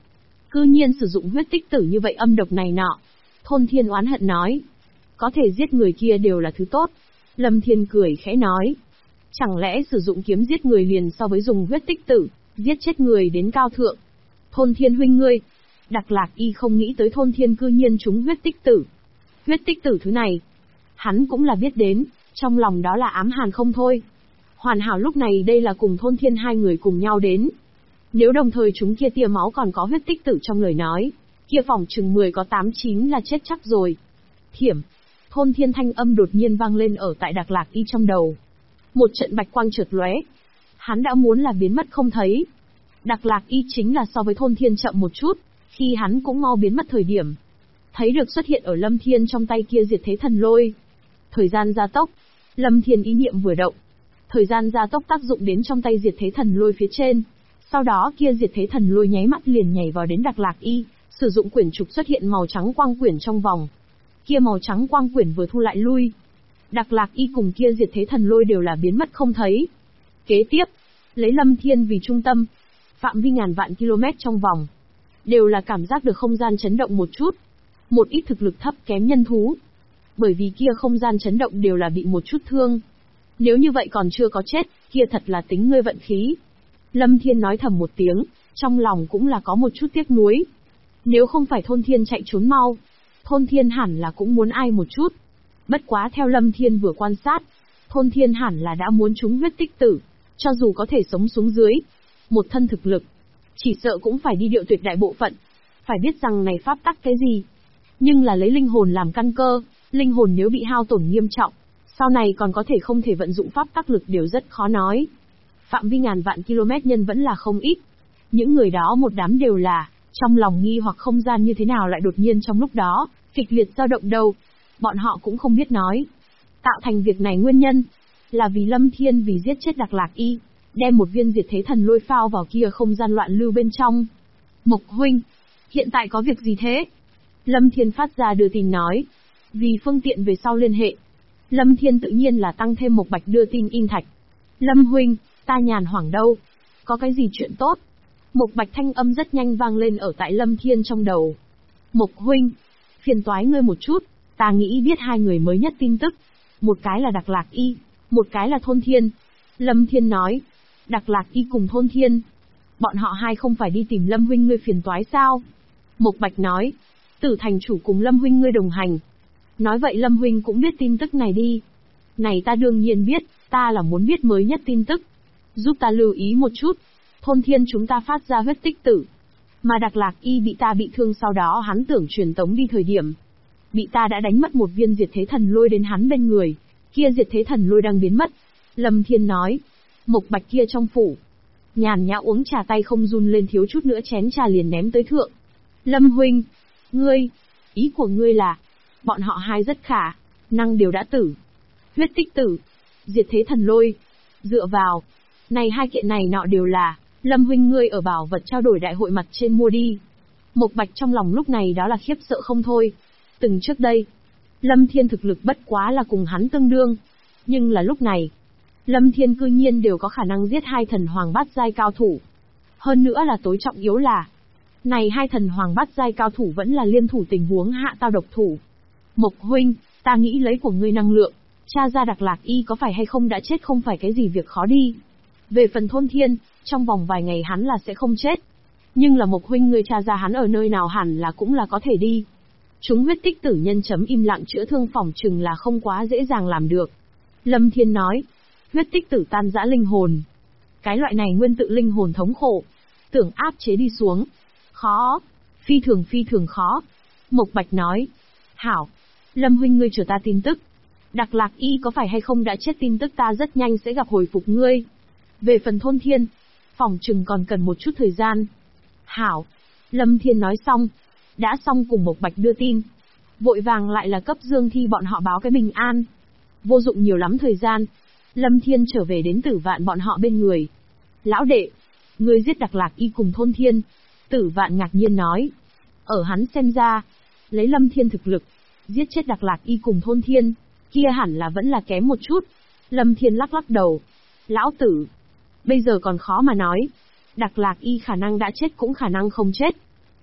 Cư nhiên sử dụng huyết tích tử như vậy âm độc này nọ. Thôn Thiên oán hận nói. Có thể giết người kia đều là thứ tốt. Lâm Thiên cười khẽ nói. Chẳng lẽ sử dụng kiếm giết người liền so với dùng huyết tích tử, giết chết người đến cao thượng. Thôn Thiên huynh ngươi. Đặc Lạc Y không nghĩ tới Thôn Thiên cư nhiên trúng huyết tích tử. Huyết tích tử thứ này, hắn cũng là biết đến, trong lòng đó là ám hàn không thôi. Hoàn hảo lúc này đây là cùng Thôn Thiên hai người cùng nhau đến. Nếu đồng thời chúng kia tia máu còn có huyết tích tử trong lời nói, kia phòng chừng 10 có 8-9 là chết chắc rồi. Thiểm, Thôn Thiên thanh âm đột nhiên vang lên ở tại Đặc Lạc Y trong đầu. Một trận bạch quang chợt lóe, hắn đã muốn là biến mất không thấy. Đặc Lạc Y chính là so với Thôn Thiên chậm một chút, khi hắn cũng mau biến mất thời điểm, thấy được xuất hiện ở Lâm Thiên trong tay kia diệt thế thần lôi. Thời gian gia tốc, Lâm Thiên ý niệm vừa động, thời gian gia tốc tác dụng đến trong tay diệt thế thần lôi phía trên. Sau đó kia diệt thế thần lôi nháy mắt liền nhảy vào đến Đặc Lạc Y, sử dụng quyển trục xuất hiện màu trắng quang quyển trong vòng. Kia màu trắng quang quyển vừa thu lại lui, Đặc Lạc Y cùng kia diệt thế thần lôi đều là biến mất không thấy. Kế tiếp, lấy Lâm Thiên vì trung tâm, phạm vi ngàn vạn km trong vòng, đều là cảm giác được không gian chấn động một chút. Một ít thực lực thấp kém nhân thú, bởi vì kia không gian chấn động đều là bị một chút thương. Nếu như vậy còn chưa có chết, kia thật là tính ngươi vận khí. Lâm Thiên nói thầm một tiếng, trong lòng cũng là có một chút tiếc nuối. Nếu không phải Thôn Thiên chạy trốn mau, Thôn Thiên hẳn là cũng muốn ai một chút. Bất quá theo Lâm Thiên vừa quan sát, Thôn Thiên hẳn là đã muốn trúng huyết tích tử, cho dù có thể sống xuống dưới một thân thực lực, chỉ sợ cũng phải đi điệu tuyệt đại bộ phận. Phải biết rằng này pháp tắc cái gì, nhưng là lấy linh hồn làm căn cơ, linh hồn nếu bị hao tổn nghiêm trọng, sau này còn có thể không thể vận dụng pháp tắc lực đều rất khó nói. Phạm vi ngàn vạn km nhân vẫn là không ít. Những người đó một đám đều là, trong lòng nghi hoặc không gian như thế nào lại đột nhiên trong lúc đó, kịch liệt dao động đâu. Bọn họ cũng không biết nói. Tạo thành việc này nguyên nhân, là vì Lâm Thiên vì giết chết Đặc Lạc Y, đem một viên diệt thế thần lôi phao vào kia không gian loạn lưu bên trong. Mộc huynh, hiện tại có việc gì thế? Lâm Thiên phát ra đưa tin nói. Vì phương tiện về sau liên hệ, Lâm Thiên tự nhiên là tăng thêm một bạch đưa tin in thạch. Lâm huynh, ta nhàn hoảng đâu, có cái gì chuyện tốt? Một bạch thanh âm rất nhanh vang lên ở tại Lâm Thiên trong đầu. Mộc huynh, phiền toái ngươi một chút, ta nghĩ biết hai người mới nhất tin tức. Một cái là Đặc Lạc Y, một cái là Thôn Thiên. Lâm Thiên nói, Đặc Lạc Y cùng Thôn Thiên, bọn họ hai không phải đi tìm Lâm huynh ngươi phiền toái sao? Mộc bạch nói, Tử thành chủ cùng Lâm huynh ngươi đồng hành. Nói vậy Lâm huynh cũng biết tin tức này đi. Này ta đương nhiên biết, ta là muốn biết mới nhất tin tức. Giúp ta lưu ý một chút. Thôn Thiên chúng ta phát ra huyết tích tử, mà Đặc Lạc Y bị ta bị thương, sau đó hắn tưởng truyền tống đi thời điểm, bị ta đã đánh mất một viên diệt thế thần lôi đến hắn bên người. Kia diệt thế thần lôi đang biến mất. Lâm Thiên nói, Mộc bạch kia trong phủ, nhàn nhã uống trà tay không run lên, thiếu chút nữa chén trà liền ném tới thượng. Lâm huynh, ngươi, ý của ngươi là, bọn họ hai rất khả năng đều đã tử. Huyết tích tử, diệt thế thần lôi, dựa vào, này hai kiện này nọ đều là, Lâm huynh ngươi ở bảo vật trao đổi đại hội mặt trên mua đi. Mộc bạch trong lòng lúc này đó là khiếp sợ không thôi. Từng trước đây, Lâm Thiên thực lực bất quá là cùng hắn tương đương. Nhưng là lúc này, Lâm Thiên cư nhiên đều có khả năng giết hai thần hoàng bát giai cao thủ. Hơn nữa là tối trọng yếu là, này hai thần hoàng bát giai cao thủ vẫn là liên thủ tình huống hạ tao độc thủ. Mộc huynh, ta nghĩ lấy của ngươi năng lượng, tra ra Đặc Lạc Y có phải hay không đã chết không phải cái gì việc khó đi. Về phần Thôn Thiên, trong vòng vài ngày hắn là sẽ không chết. Nhưng là Mộc huynh ngươi tra ra hắn ở nơi nào hẳn là cũng là có thể đi. Chúng huyết tích tử nhân chấm im lặng chữa thương phỏng chừng là không quá dễ dàng làm được. Lâm Thiên nói, huyết tích tử tan rã linh hồn. Cái loại này nguyên tự linh hồn thống khổ, tưởng áp chế đi xuống, khó, phi thường khó. Mộc bạch nói, hảo, Lâm huynh ngươi chờ ta tin tức. Đặc Lạc Y có phải hay không đã chết tin tức ta rất nhanh sẽ gặp hồi phục ngươi. Về phần Thôn Thiên, phỏng chừng còn cần một chút thời gian. Hảo, Lâm Thiên nói xong, đã xong cùng Mộc bạch đưa tin. Vội vàng lại là cấp Dương Thi bọn họ báo cái bình an. Vô dụng nhiều lắm thời gian, Lâm Thiên trở về đến Tử Vạn bọn họ bên người. Lão đệ, ngươi giết Đặc Lạc Y cùng Thôn Thiên. Tử Vạn ngạc nhiên nói. Ở hắn xem ra, lấy Lâm Thiên thực lực, giết chết Đặc Lạc Y cùng Thôn Thiên, kia hẳn là vẫn là kém một chút. Lâm Thiên lắc lắc đầu. Lão tử, bây giờ còn khó mà nói. Đặc Lạc Y khả năng đã chết cũng khả năng không chết.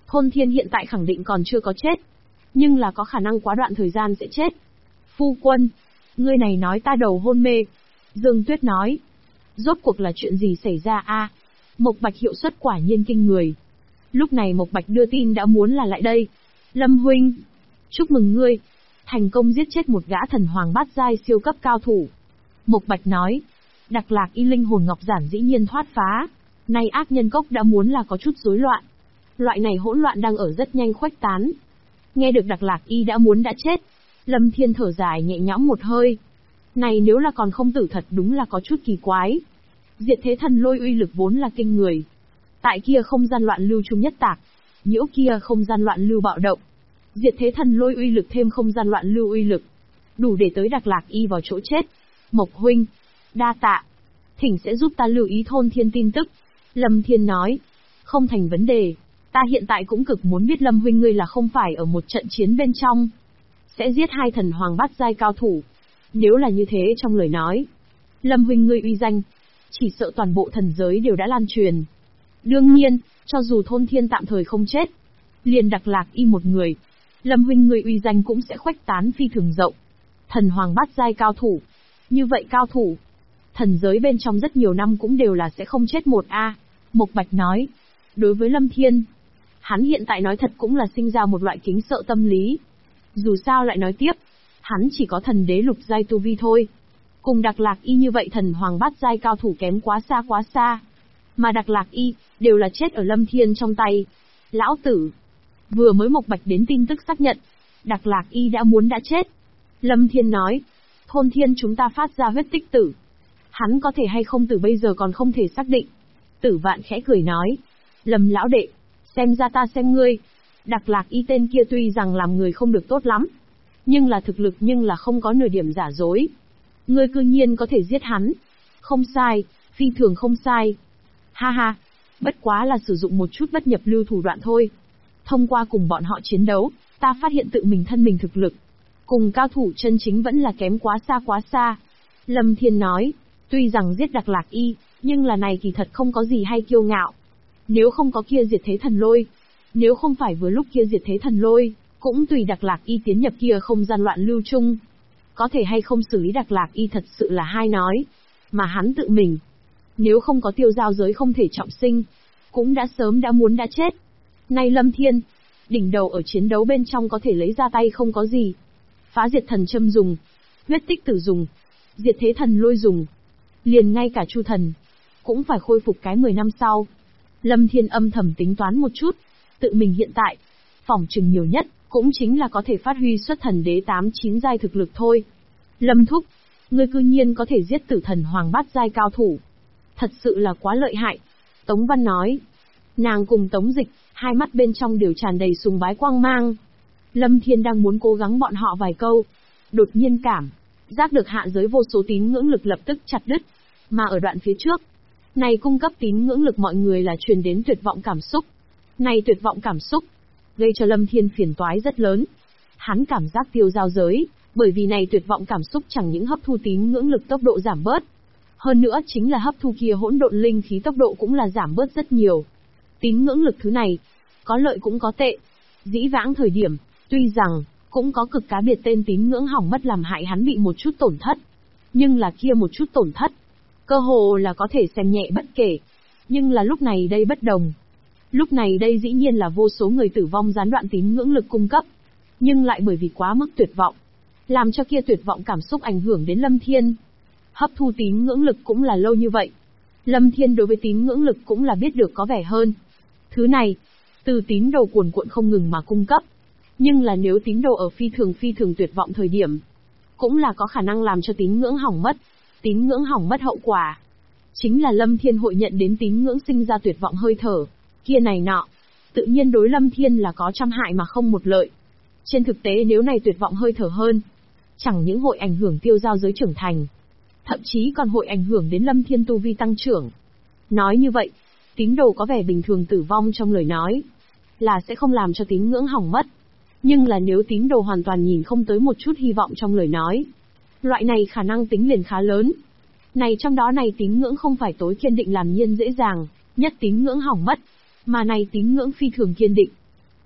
Thôn Thiên hiện tại khẳng định còn chưa có chết, nhưng là có khả năng quá đoạn thời gian sẽ chết. Phu quân, ngươi này nói ta đầu hôn mê. Dương Tuyết nói, rốt cuộc là chuyện gì xảy ra a? Mộc Bạch hiệu suất quả nhiên kinh người. Lúc này Mộc Bạch đưa tin đã muốn là lại đây. Lâm huynh, chúc mừng ngươi, thành công giết chết một gã thần hoàng bát giai siêu cấp cao thủ. Mộc Bạch nói, Đặc Lạc Y linh hồn ngọc giản dĩ nhiên thoát phá. Nay ác nhân cốc đã muốn là có chút rối loạn. Loại này hỗn loạn đang ở rất nhanh khuếch tán. Nghe được Đặc Lạc Y đã muốn đã chết, Lâm Thiên thở dài nhẹ nhõm một hơi. Này nếu là còn không tử thật đúng là có chút kỳ quái. Diệt thế thần lôi uy lực vốn là kinh người. Tại kia không gian loạn lưu trung nhất tạc, nhiễu kia không gian loạn lưu bạo động. Diệt thế thần lôi uy lực thêm không gian loạn lưu uy lực, đủ để tới Đặc Lạc Y vào chỗ chết. Mộc huynh, đa tạ. Thỉnh sẽ giúp ta lưu ý Thôn Thiên tin tức. Lâm Thiên nói, không thành vấn đề. Ta hiện tại cũng cực muốn biết Lâm huynh ngươi là không phải ở một trận chiến bên trong sẽ giết hai thần hoàng bát giai cao thủ. Nếu là như thế trong lời nói, Lâm huynh ngươi uy danh, chỉ sợ toàn bộ thần giới đều đã lan truyền. Đương nhiên, cho dù Thôn Thiên tạm thời không chết, liền Đặc Lạc Y một người, Lâm huynh ngươi uy danh cũng sẽ khuếch tán phi thường rộng. Thần hoàng bát giai cao thủ, như vậy cao thủ, thần giới bên trong rất nhiều năm cũng đều là sẽ không chết một a. Mộc Bạch nói, đối với Lâm Thiên, hắn hiện tại nói thật cũng là sinh ra một loại kính sợ tâm lý. Dù sao lại nói tiếp, hắn chỉ có thần đế lục giai tu vi thôi. Cùng Đặc Lạc Y như vậy thần hoàng bát giai cao thủ kém quá xa quá xa. Mà Đặc Lạc Y, đều là chết ở Lâm Thiên trong tay. Lão tử, vừa mới Mộc Bạch đến tin tức xác nhận, Đặc Lạc Y đã muốn đã chết. Lâm Thiên nói, Thôn Thiên chúng ta phát ra huyết tích tử. Hắn có thể hay không từ bây giờ còn không thể xác định. Tử Vạn khẽ cười nói, Lâm lão đệ, xem ra ta xem ngươi. Đặc Lạc Y tên kia tuy rằng làm người không được tốt lắm, nhưng là thực lực nhưng là không có nửa điểm giả dối. Ngươi cư nhiên có thể giết hắn. Không sai, phi thường không sai. Ha ha, bất quá là sử dụng một chút bất nhập lưu thủ đoạn thôi. Thông qua cùng bọn họ chiến đấu, ta phát hiện tự mình thân mình thực lực cùng cao thủ chân chính vẫn là kém quá xa quá xa. Lâm Thiên nói, tuy rằng giết Đặc Lạc Y, nhưng là này kỳ thật không có gì hay kiêu ngạo. Nếu không có kia diệt thế thần lôi, nếu không phải vừa lúc kia diệt thế thần lôi, cũng tùy Đặc Lạc Y tiến nhập kia không gian loạn lưu chung. Có thể hay không xử lý Đặc Lạc Y thật sự là hai nói. Mà hắn tự mình, nếu không có tiêu giao giới không thể trọng sinh, cũng đã sớm đã muốn đã chết. Nay Lâm Thiên, đỉnh đầu ở chiến đấu bên trong có thể lấy ra tay không có gì. Phá diệt thần châm dùng, huyết tích tử dùng, diệt thế thần lôi dùng, liền ngay cả Chu thần cũng phải khôi phục cái 10 năm sau. Lâm Thiên âm thầm tính toán một chút, tự mình hiện tại, phỏng chừng nhiều nhất, cũng chính là có thể phát huy xuất thần đế 8-9 giai thực lực thôi. Lâm thúc, ngươi cư nhiên có thể giết tử thần hoàng bát giai cao thủ. Thật sự là quá lợi hại. Tống Văn nói. Nàng cùng Tống Dịch, hai mắt bên trong đều tràn đầy sùng bái quang mang. Lâm Thiên đang muốn cố gắng bọn họ vài câu. Đột nhiên cảm giác được hạ giới vô số tín ngưỡng lực lập tức chặt đứt. Mà ở đoạn phía trước, này cung cấp tín ngưỡng lực mọi người là truyền đến tuyệt vọng cảm xúc. Này tuyệt vọng cảm xúc, gây cho Lâm Thiên phiền toái rất lớn. Hắn cảm giác tiêu giao giới, bởi vì này tuyệt vọng cảm xúc chẳng những hấp thu tín ngưỡng lực tốc độ giảm bớt. Hơn nữa chính là hấp thu kia hỗn độn linh khí tốc độ cũng là giảm bớt rất nhiều. Tín ngưỡng lực thứ này, có lợi cũng có tệ. Dĩ vãng thời điểm, tuy rằng, cũng có cực cá biệt tên tín ngưỡng hỏng mất làm hại hắn bị một chút tổn thất. Nhưng là kia một chút tổn thất, cơ hồ là có thể xem nhẹ bất kể. Nhưng là lúc này đây bất đồng. Lúc này đây dĩ nhiên là vô số người tử vong gián đoạn tín ngưỡng lực cung cấp. Nhưng lại bởi vì quá mức tuyệt vọng, làm cho kia tuyệt vọng cảm xúc ảnh hưởng đến Lâm Thiên. Hấp thu tín ngưỡng lực cũng là lâu như vậy. Lâm Thiên đối với tín ngưỡng lực cũng là biết được có vẻ hơn. Thứ này, từ tín đồ cuồn cuộn không ngừng mà cung cấp. Nhưng là nếu tín đồ ở phi thường tuyệt vọng thời điểm, cũng là có khả năng làm cho tín ngưỡng hỏng mất. Tín ngưỡng hỏng mất hậu quả, chính là Lâm Thiên hội nhận đến tín ngưỡng sinh ra tuyệt vọng hơi thở, kia này nọ. Tự nhiên đối Lâm Thiên là có trăm hại mà không một lợi. Trên thực tế nếu này tuyệt vọng hơi thở hơn, chẳng những hội ảnh hưởng tiêu giao giới trưởng thành, thậm chí còn hội ảnh hưởng đến Lâm Thiên tu vi tăng trưởng. Nói như vậy, tín đồ có vẻ bình thường tử vong trong lời nói, là sẽ không làm cho tín ngưỡng hỏng mất. Nhưng là nếu tín đồ hoàn toàn nhìn không tới một chút hy vọng trong lời nói, loại này khả năng tính liền khá lớn. Này trong đó này tín ngưỡng không phải tối kiên định làm nhiên dễ dàng, nhất tín ngưỡng hỏng mất, mà này tín ngưỡng phi thường kiên định,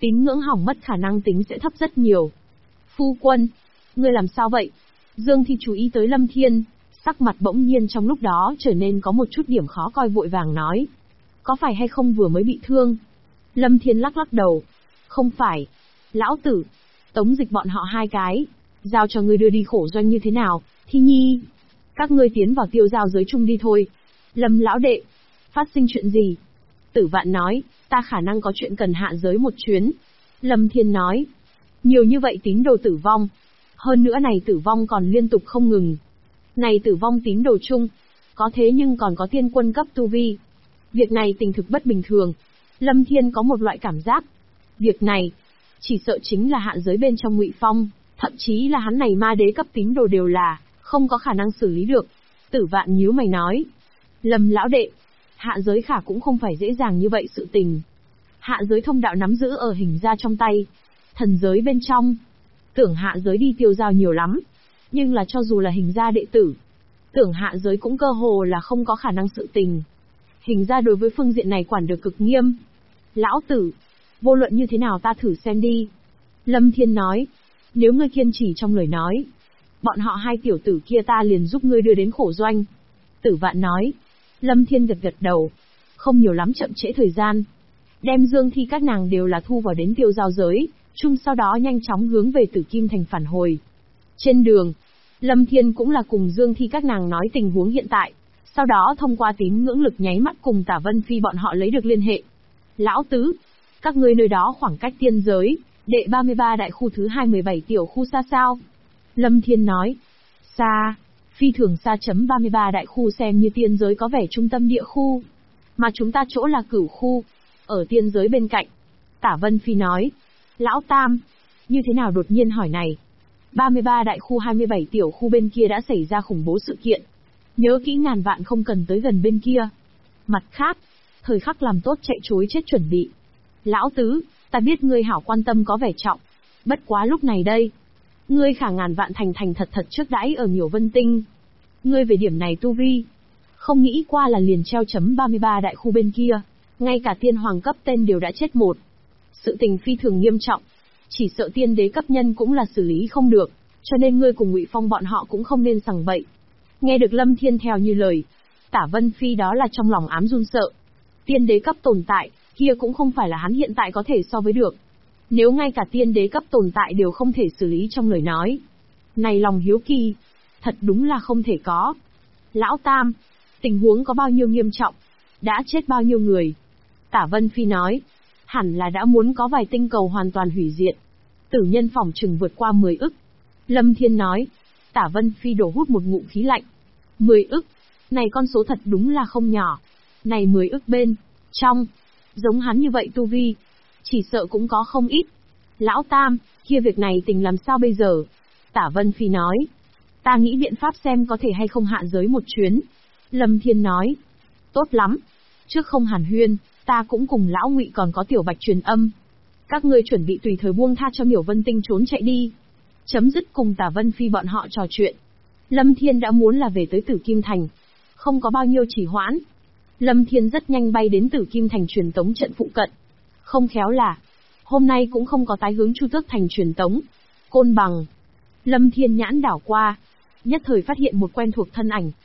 Tín ngưỡng hỏng mất khả năng tính sẽ thấp rất nhiều. Phu quân, ngươi làm sao vậy? Dương Thi chú ý tới Lâm Thiên, sắc mặt bỗng nhiên trong lúc đó trở nên có một chút điểm khó coi, vội vàng nói. Có phải hay không vừa mới bị thương? Lâm Thiên lắc lắc đầu. Không phải. Lão tử, Tống Dịch bọn họ hai cái, giao cho ngươi đưa đi khổ doanh như thế nào, Thi Nhi. Các ngươi tiến vào tiêu giao giới chung đi thôi. Lâm lão đệ, phát sinh chuyện gì? Tử Vạn nói, ta khả năng có chuyện cần hạ giới một chuyến. Lâm Thiên nói, nhiều như vậy tín đồ tử vong. Hơn nữa này tử vong còn liên tục không ngừng. Này tử vong tín đồ chung, có thế nhưng còn có tiên quân cấp tu vi. Việc này tình thực bất bình thường. Lâm Thiên có một loại cảm giác. Việc này, chỉ sợ chính là hạ giới bên trong Ngụy Phong, thậm chí là hắn này ma đế cấp tín đồ đều là, không có khả năng xử lý được. Tử Vạn nhíu mày nói. Lâm lão đệ, hạ giới khả cũng không phải dễ dàng như vậy sự tình. Hạ giới thông đạo nắm giữ ở hình ra trong tay. Thần giới bên trong, tưởng hạ giới đi tiêu giao nhiều lắm. Nhưng là cho dù là hình ra đệ tử, tưởng hạ giới cũng cơ hồ là không có khả năng sự tình. Hình ra đối với phương diện này quản được cực nghiêm. Lão tử, vô luận như thế nào ta thử xem đi. Lâm Thiên nói, nếu ngươi kiên trì trong lời nói, bọn họ hai tiểu tử kia ta liền giúp ngươi đưa đến khổ doanh. Tử Vạn nói. Lâm Thiên gật gật đầu. Không nhiều lắm chậm trễ thời gian. Đem Dương Thi các nàng đều là thu vào đến tiêu giao giới, chung sau đó nhanh chóng hướng về Tử Kim Thành phản hồi. Trên đường, Lâm Thiên cũng là cùng Dương Thi các nàng nói tình huống hiện tại, sau đó thông qua tín ngưỡng lực nháy mắt cùng Tả Vân Phi bọn họ lấy được liên hệ. Lão tứ, các ngươi nơi đó khoảng cách tiên giới, đệ 33 đại khu thứ 217 tiểu khu xa sao? Lâm Thiên nói, xa, phi thường xa. 33 đại khu xem như tiên giới có vẻ trung tâm địa khu, mà chúng ta chỗ là cửu khu, ở tiên giới bên cạnh. Tả Vân Phi nói, lão tam, như thế nào đột nhiên hỏi này? 33 đại khu 27 tiểu khu bên kia đã xảy ra khủng bố sự kiện. Nhớ kỹ ngàn vạn không cần tới gần bên kia. Mặt khác, thời khắc làm tốt chạy trối chết chuẩn bị. Lão tứ, ta biết ngươi hảo quan tâm có vẻ trọng. Bất quá lúc này đây, ngươi khả ngàn vạn thành thành thật thật trước đãi ở Miểu Vân Tinh. Ngươi về điểm này tu vi, không nghĩ qua là liền treo. 33 đại khu bên kia, ngay cả tiên hoàng cấp tên đều đã chết một. Sự tình phi thường nghiêm trọng, chỉ sợ tiên đế cấp nhân cũng là xử lý không được, cho nên ngươi cùng Ngụy Phong bọn họ cũng không nên sằng bậy. Nghe được Lâm Thiên theo như lời, Tả Vân Phi đó là trong lòng ám run sợ. Tiên đế cấp tồn tại, kia cũng không phải là hắn hiện tại có thể so với được. Nếu ngay cả tiên đế cấp tồn tại đều không thể xử lý trong lời nói, này lòng hiếu kỳ, thật đúng là không thể có. Lão tam, tình huống có bao nhiêu nghiêm trọng? Đã chết bao nhiêu người? Tả Vân Phi nói, hẳn là đã muốn có vài tinh cầu hoàn toàn hủy diệt. Tử nhân phỏng chừng vượt qua 10 ức. Lâm Thiên nói. Tả Vân Phi đổ hút một ngụm khí lạnh. 10 ức, này con số thật đúng là không nhỏ. Này 10 ức bên trong, giống hắn như vậy tu vi, chỉ sợ cũng có không ít. Lão tam, kia việc này tình làm sao bây giờ? Tả Vân Phi nói, ta nghĩ biện pháp xem có thể hay không hạ giới một chuyến. Lâm Thiên nói, tốt lắm, trước không hàn huyên, ta cũng cùng lão Ngụy còn có Tiểu Bạch truyền âm. Các ngươi chuẩn bị tùy thời buông tha cho Miểu Vân Tinh trốn chạy đi. Chấm dứt cùng Tả Vân Phi bọn họ trò chuyện. Lâm Thiên đã muốn là về tới Tử Kim Thành, không có bao nhiêu trì hoãn. Lâm Thiên rất nhanh bay đến Tử Kim Thành truyền tống trận phụ cận. Không khéo là, hôm nay cũng không có tái hướng Chu Tước Thành truyền tống. Côn Bằng. Lâm Thiên nhãn đảo qua, nhất thời phát hiện một quen thuộc thân ảnh.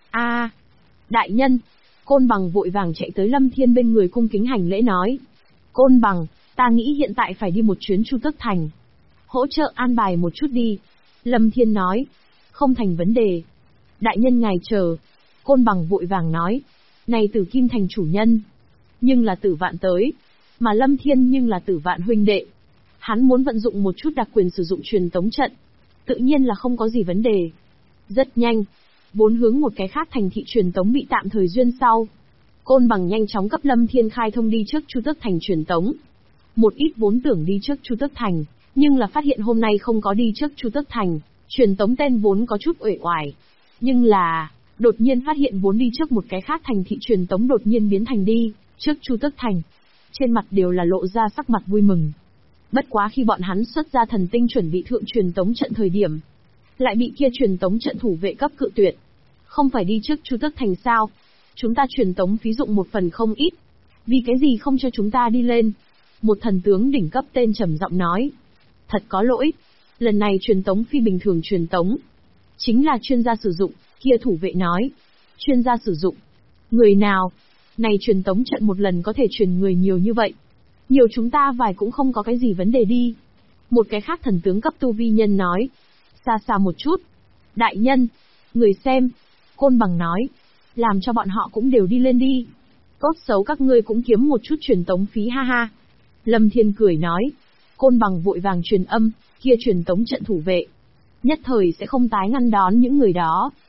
Đại nhân. Côn Bằng vội vàng chạy tới Lâm Thiên bên người cung kính hành lễ nói. Côn Bằng, ta nghĩ hiện tại phải đi một chuyến Chu Tước Thành. Hỗ trợ an bài một chút đi. Lâm Thiên nói. Không thành vấn đề. Đại nhân ngài chờ. Côn Bằng vội vàng nói. Này Tử Kim Thành chủ nhân, nhưng là Tử Vạn tới, mà Lâm Thiên nhưng là Tử Vạn huynh đệ. Hắn muốn vận dụng một chút đặc quyền sử dụng truyền tống trận, tự nhiên là không có gì vấn đề. Rất nhanh, vốn hướng một cái khác thành thị truyền tống bị tạm thời duyên sau. Côn Bằng nhanh chóng cấp Lâm Thiên khai thông đi trước Chu Tước Thành truyền tống. Một ít vốn tưởng đi trước Chu Tước Thành, nhưng là phát hiện hôm nay không có đi trước Chu Tước Thành, truyền tống tên vốn có chút uể oải. Nhưng là, đột nhiên phát hiện vốn đi trước một cái khác thành thị truyền tống đột nhiên biến thành đi trước Chu Tước Thành. Trên mặt đều là lộ ra sắc mặt vui mừng. Bất quá khi bọn hắn xuất ra thần tinh chuẩn bị thượng truyền tống trận thời điểm, lại bị kia truyền tống trận thủ vệ cấp cự tuyệt. Không phải đi trước Chu Tước Thành sao? Chúng ta truyền tống phí dụng một phần không ít. Vì cái gì không cho chúng ta đi lên? Một thần tướng đỉnh cấp tên trầm giọng nói. Thật có lỗi. Lần này truyền tống phi bình thường truyền tống. Chính là chuyên gia sử dụng, kia thủ vệ nói. Chuyên gia sử dụng. Người nào? Này truyền tống trận một lần có thể truyền người nhiều như vậy. Nhiều chúng ta vài cũng không có cái gì vấn đề đi. Một cái khác thần tướng cấp tu vi nhân nói. Xa xa một chút. Đại nhân. Người xem. Côn Bằng nói. Làm cho bọn họ cũng đều đi lên đi. Tốt xấu các ngươi cũng kiếm một chút truyền tống phí ha ha. Lâm Thiên cười nói. Côn Bằng vội vàng truyền âm, kia truyền tống trận thủ vệ. Nhất thời sẽ không tái ngăn đón những người đó.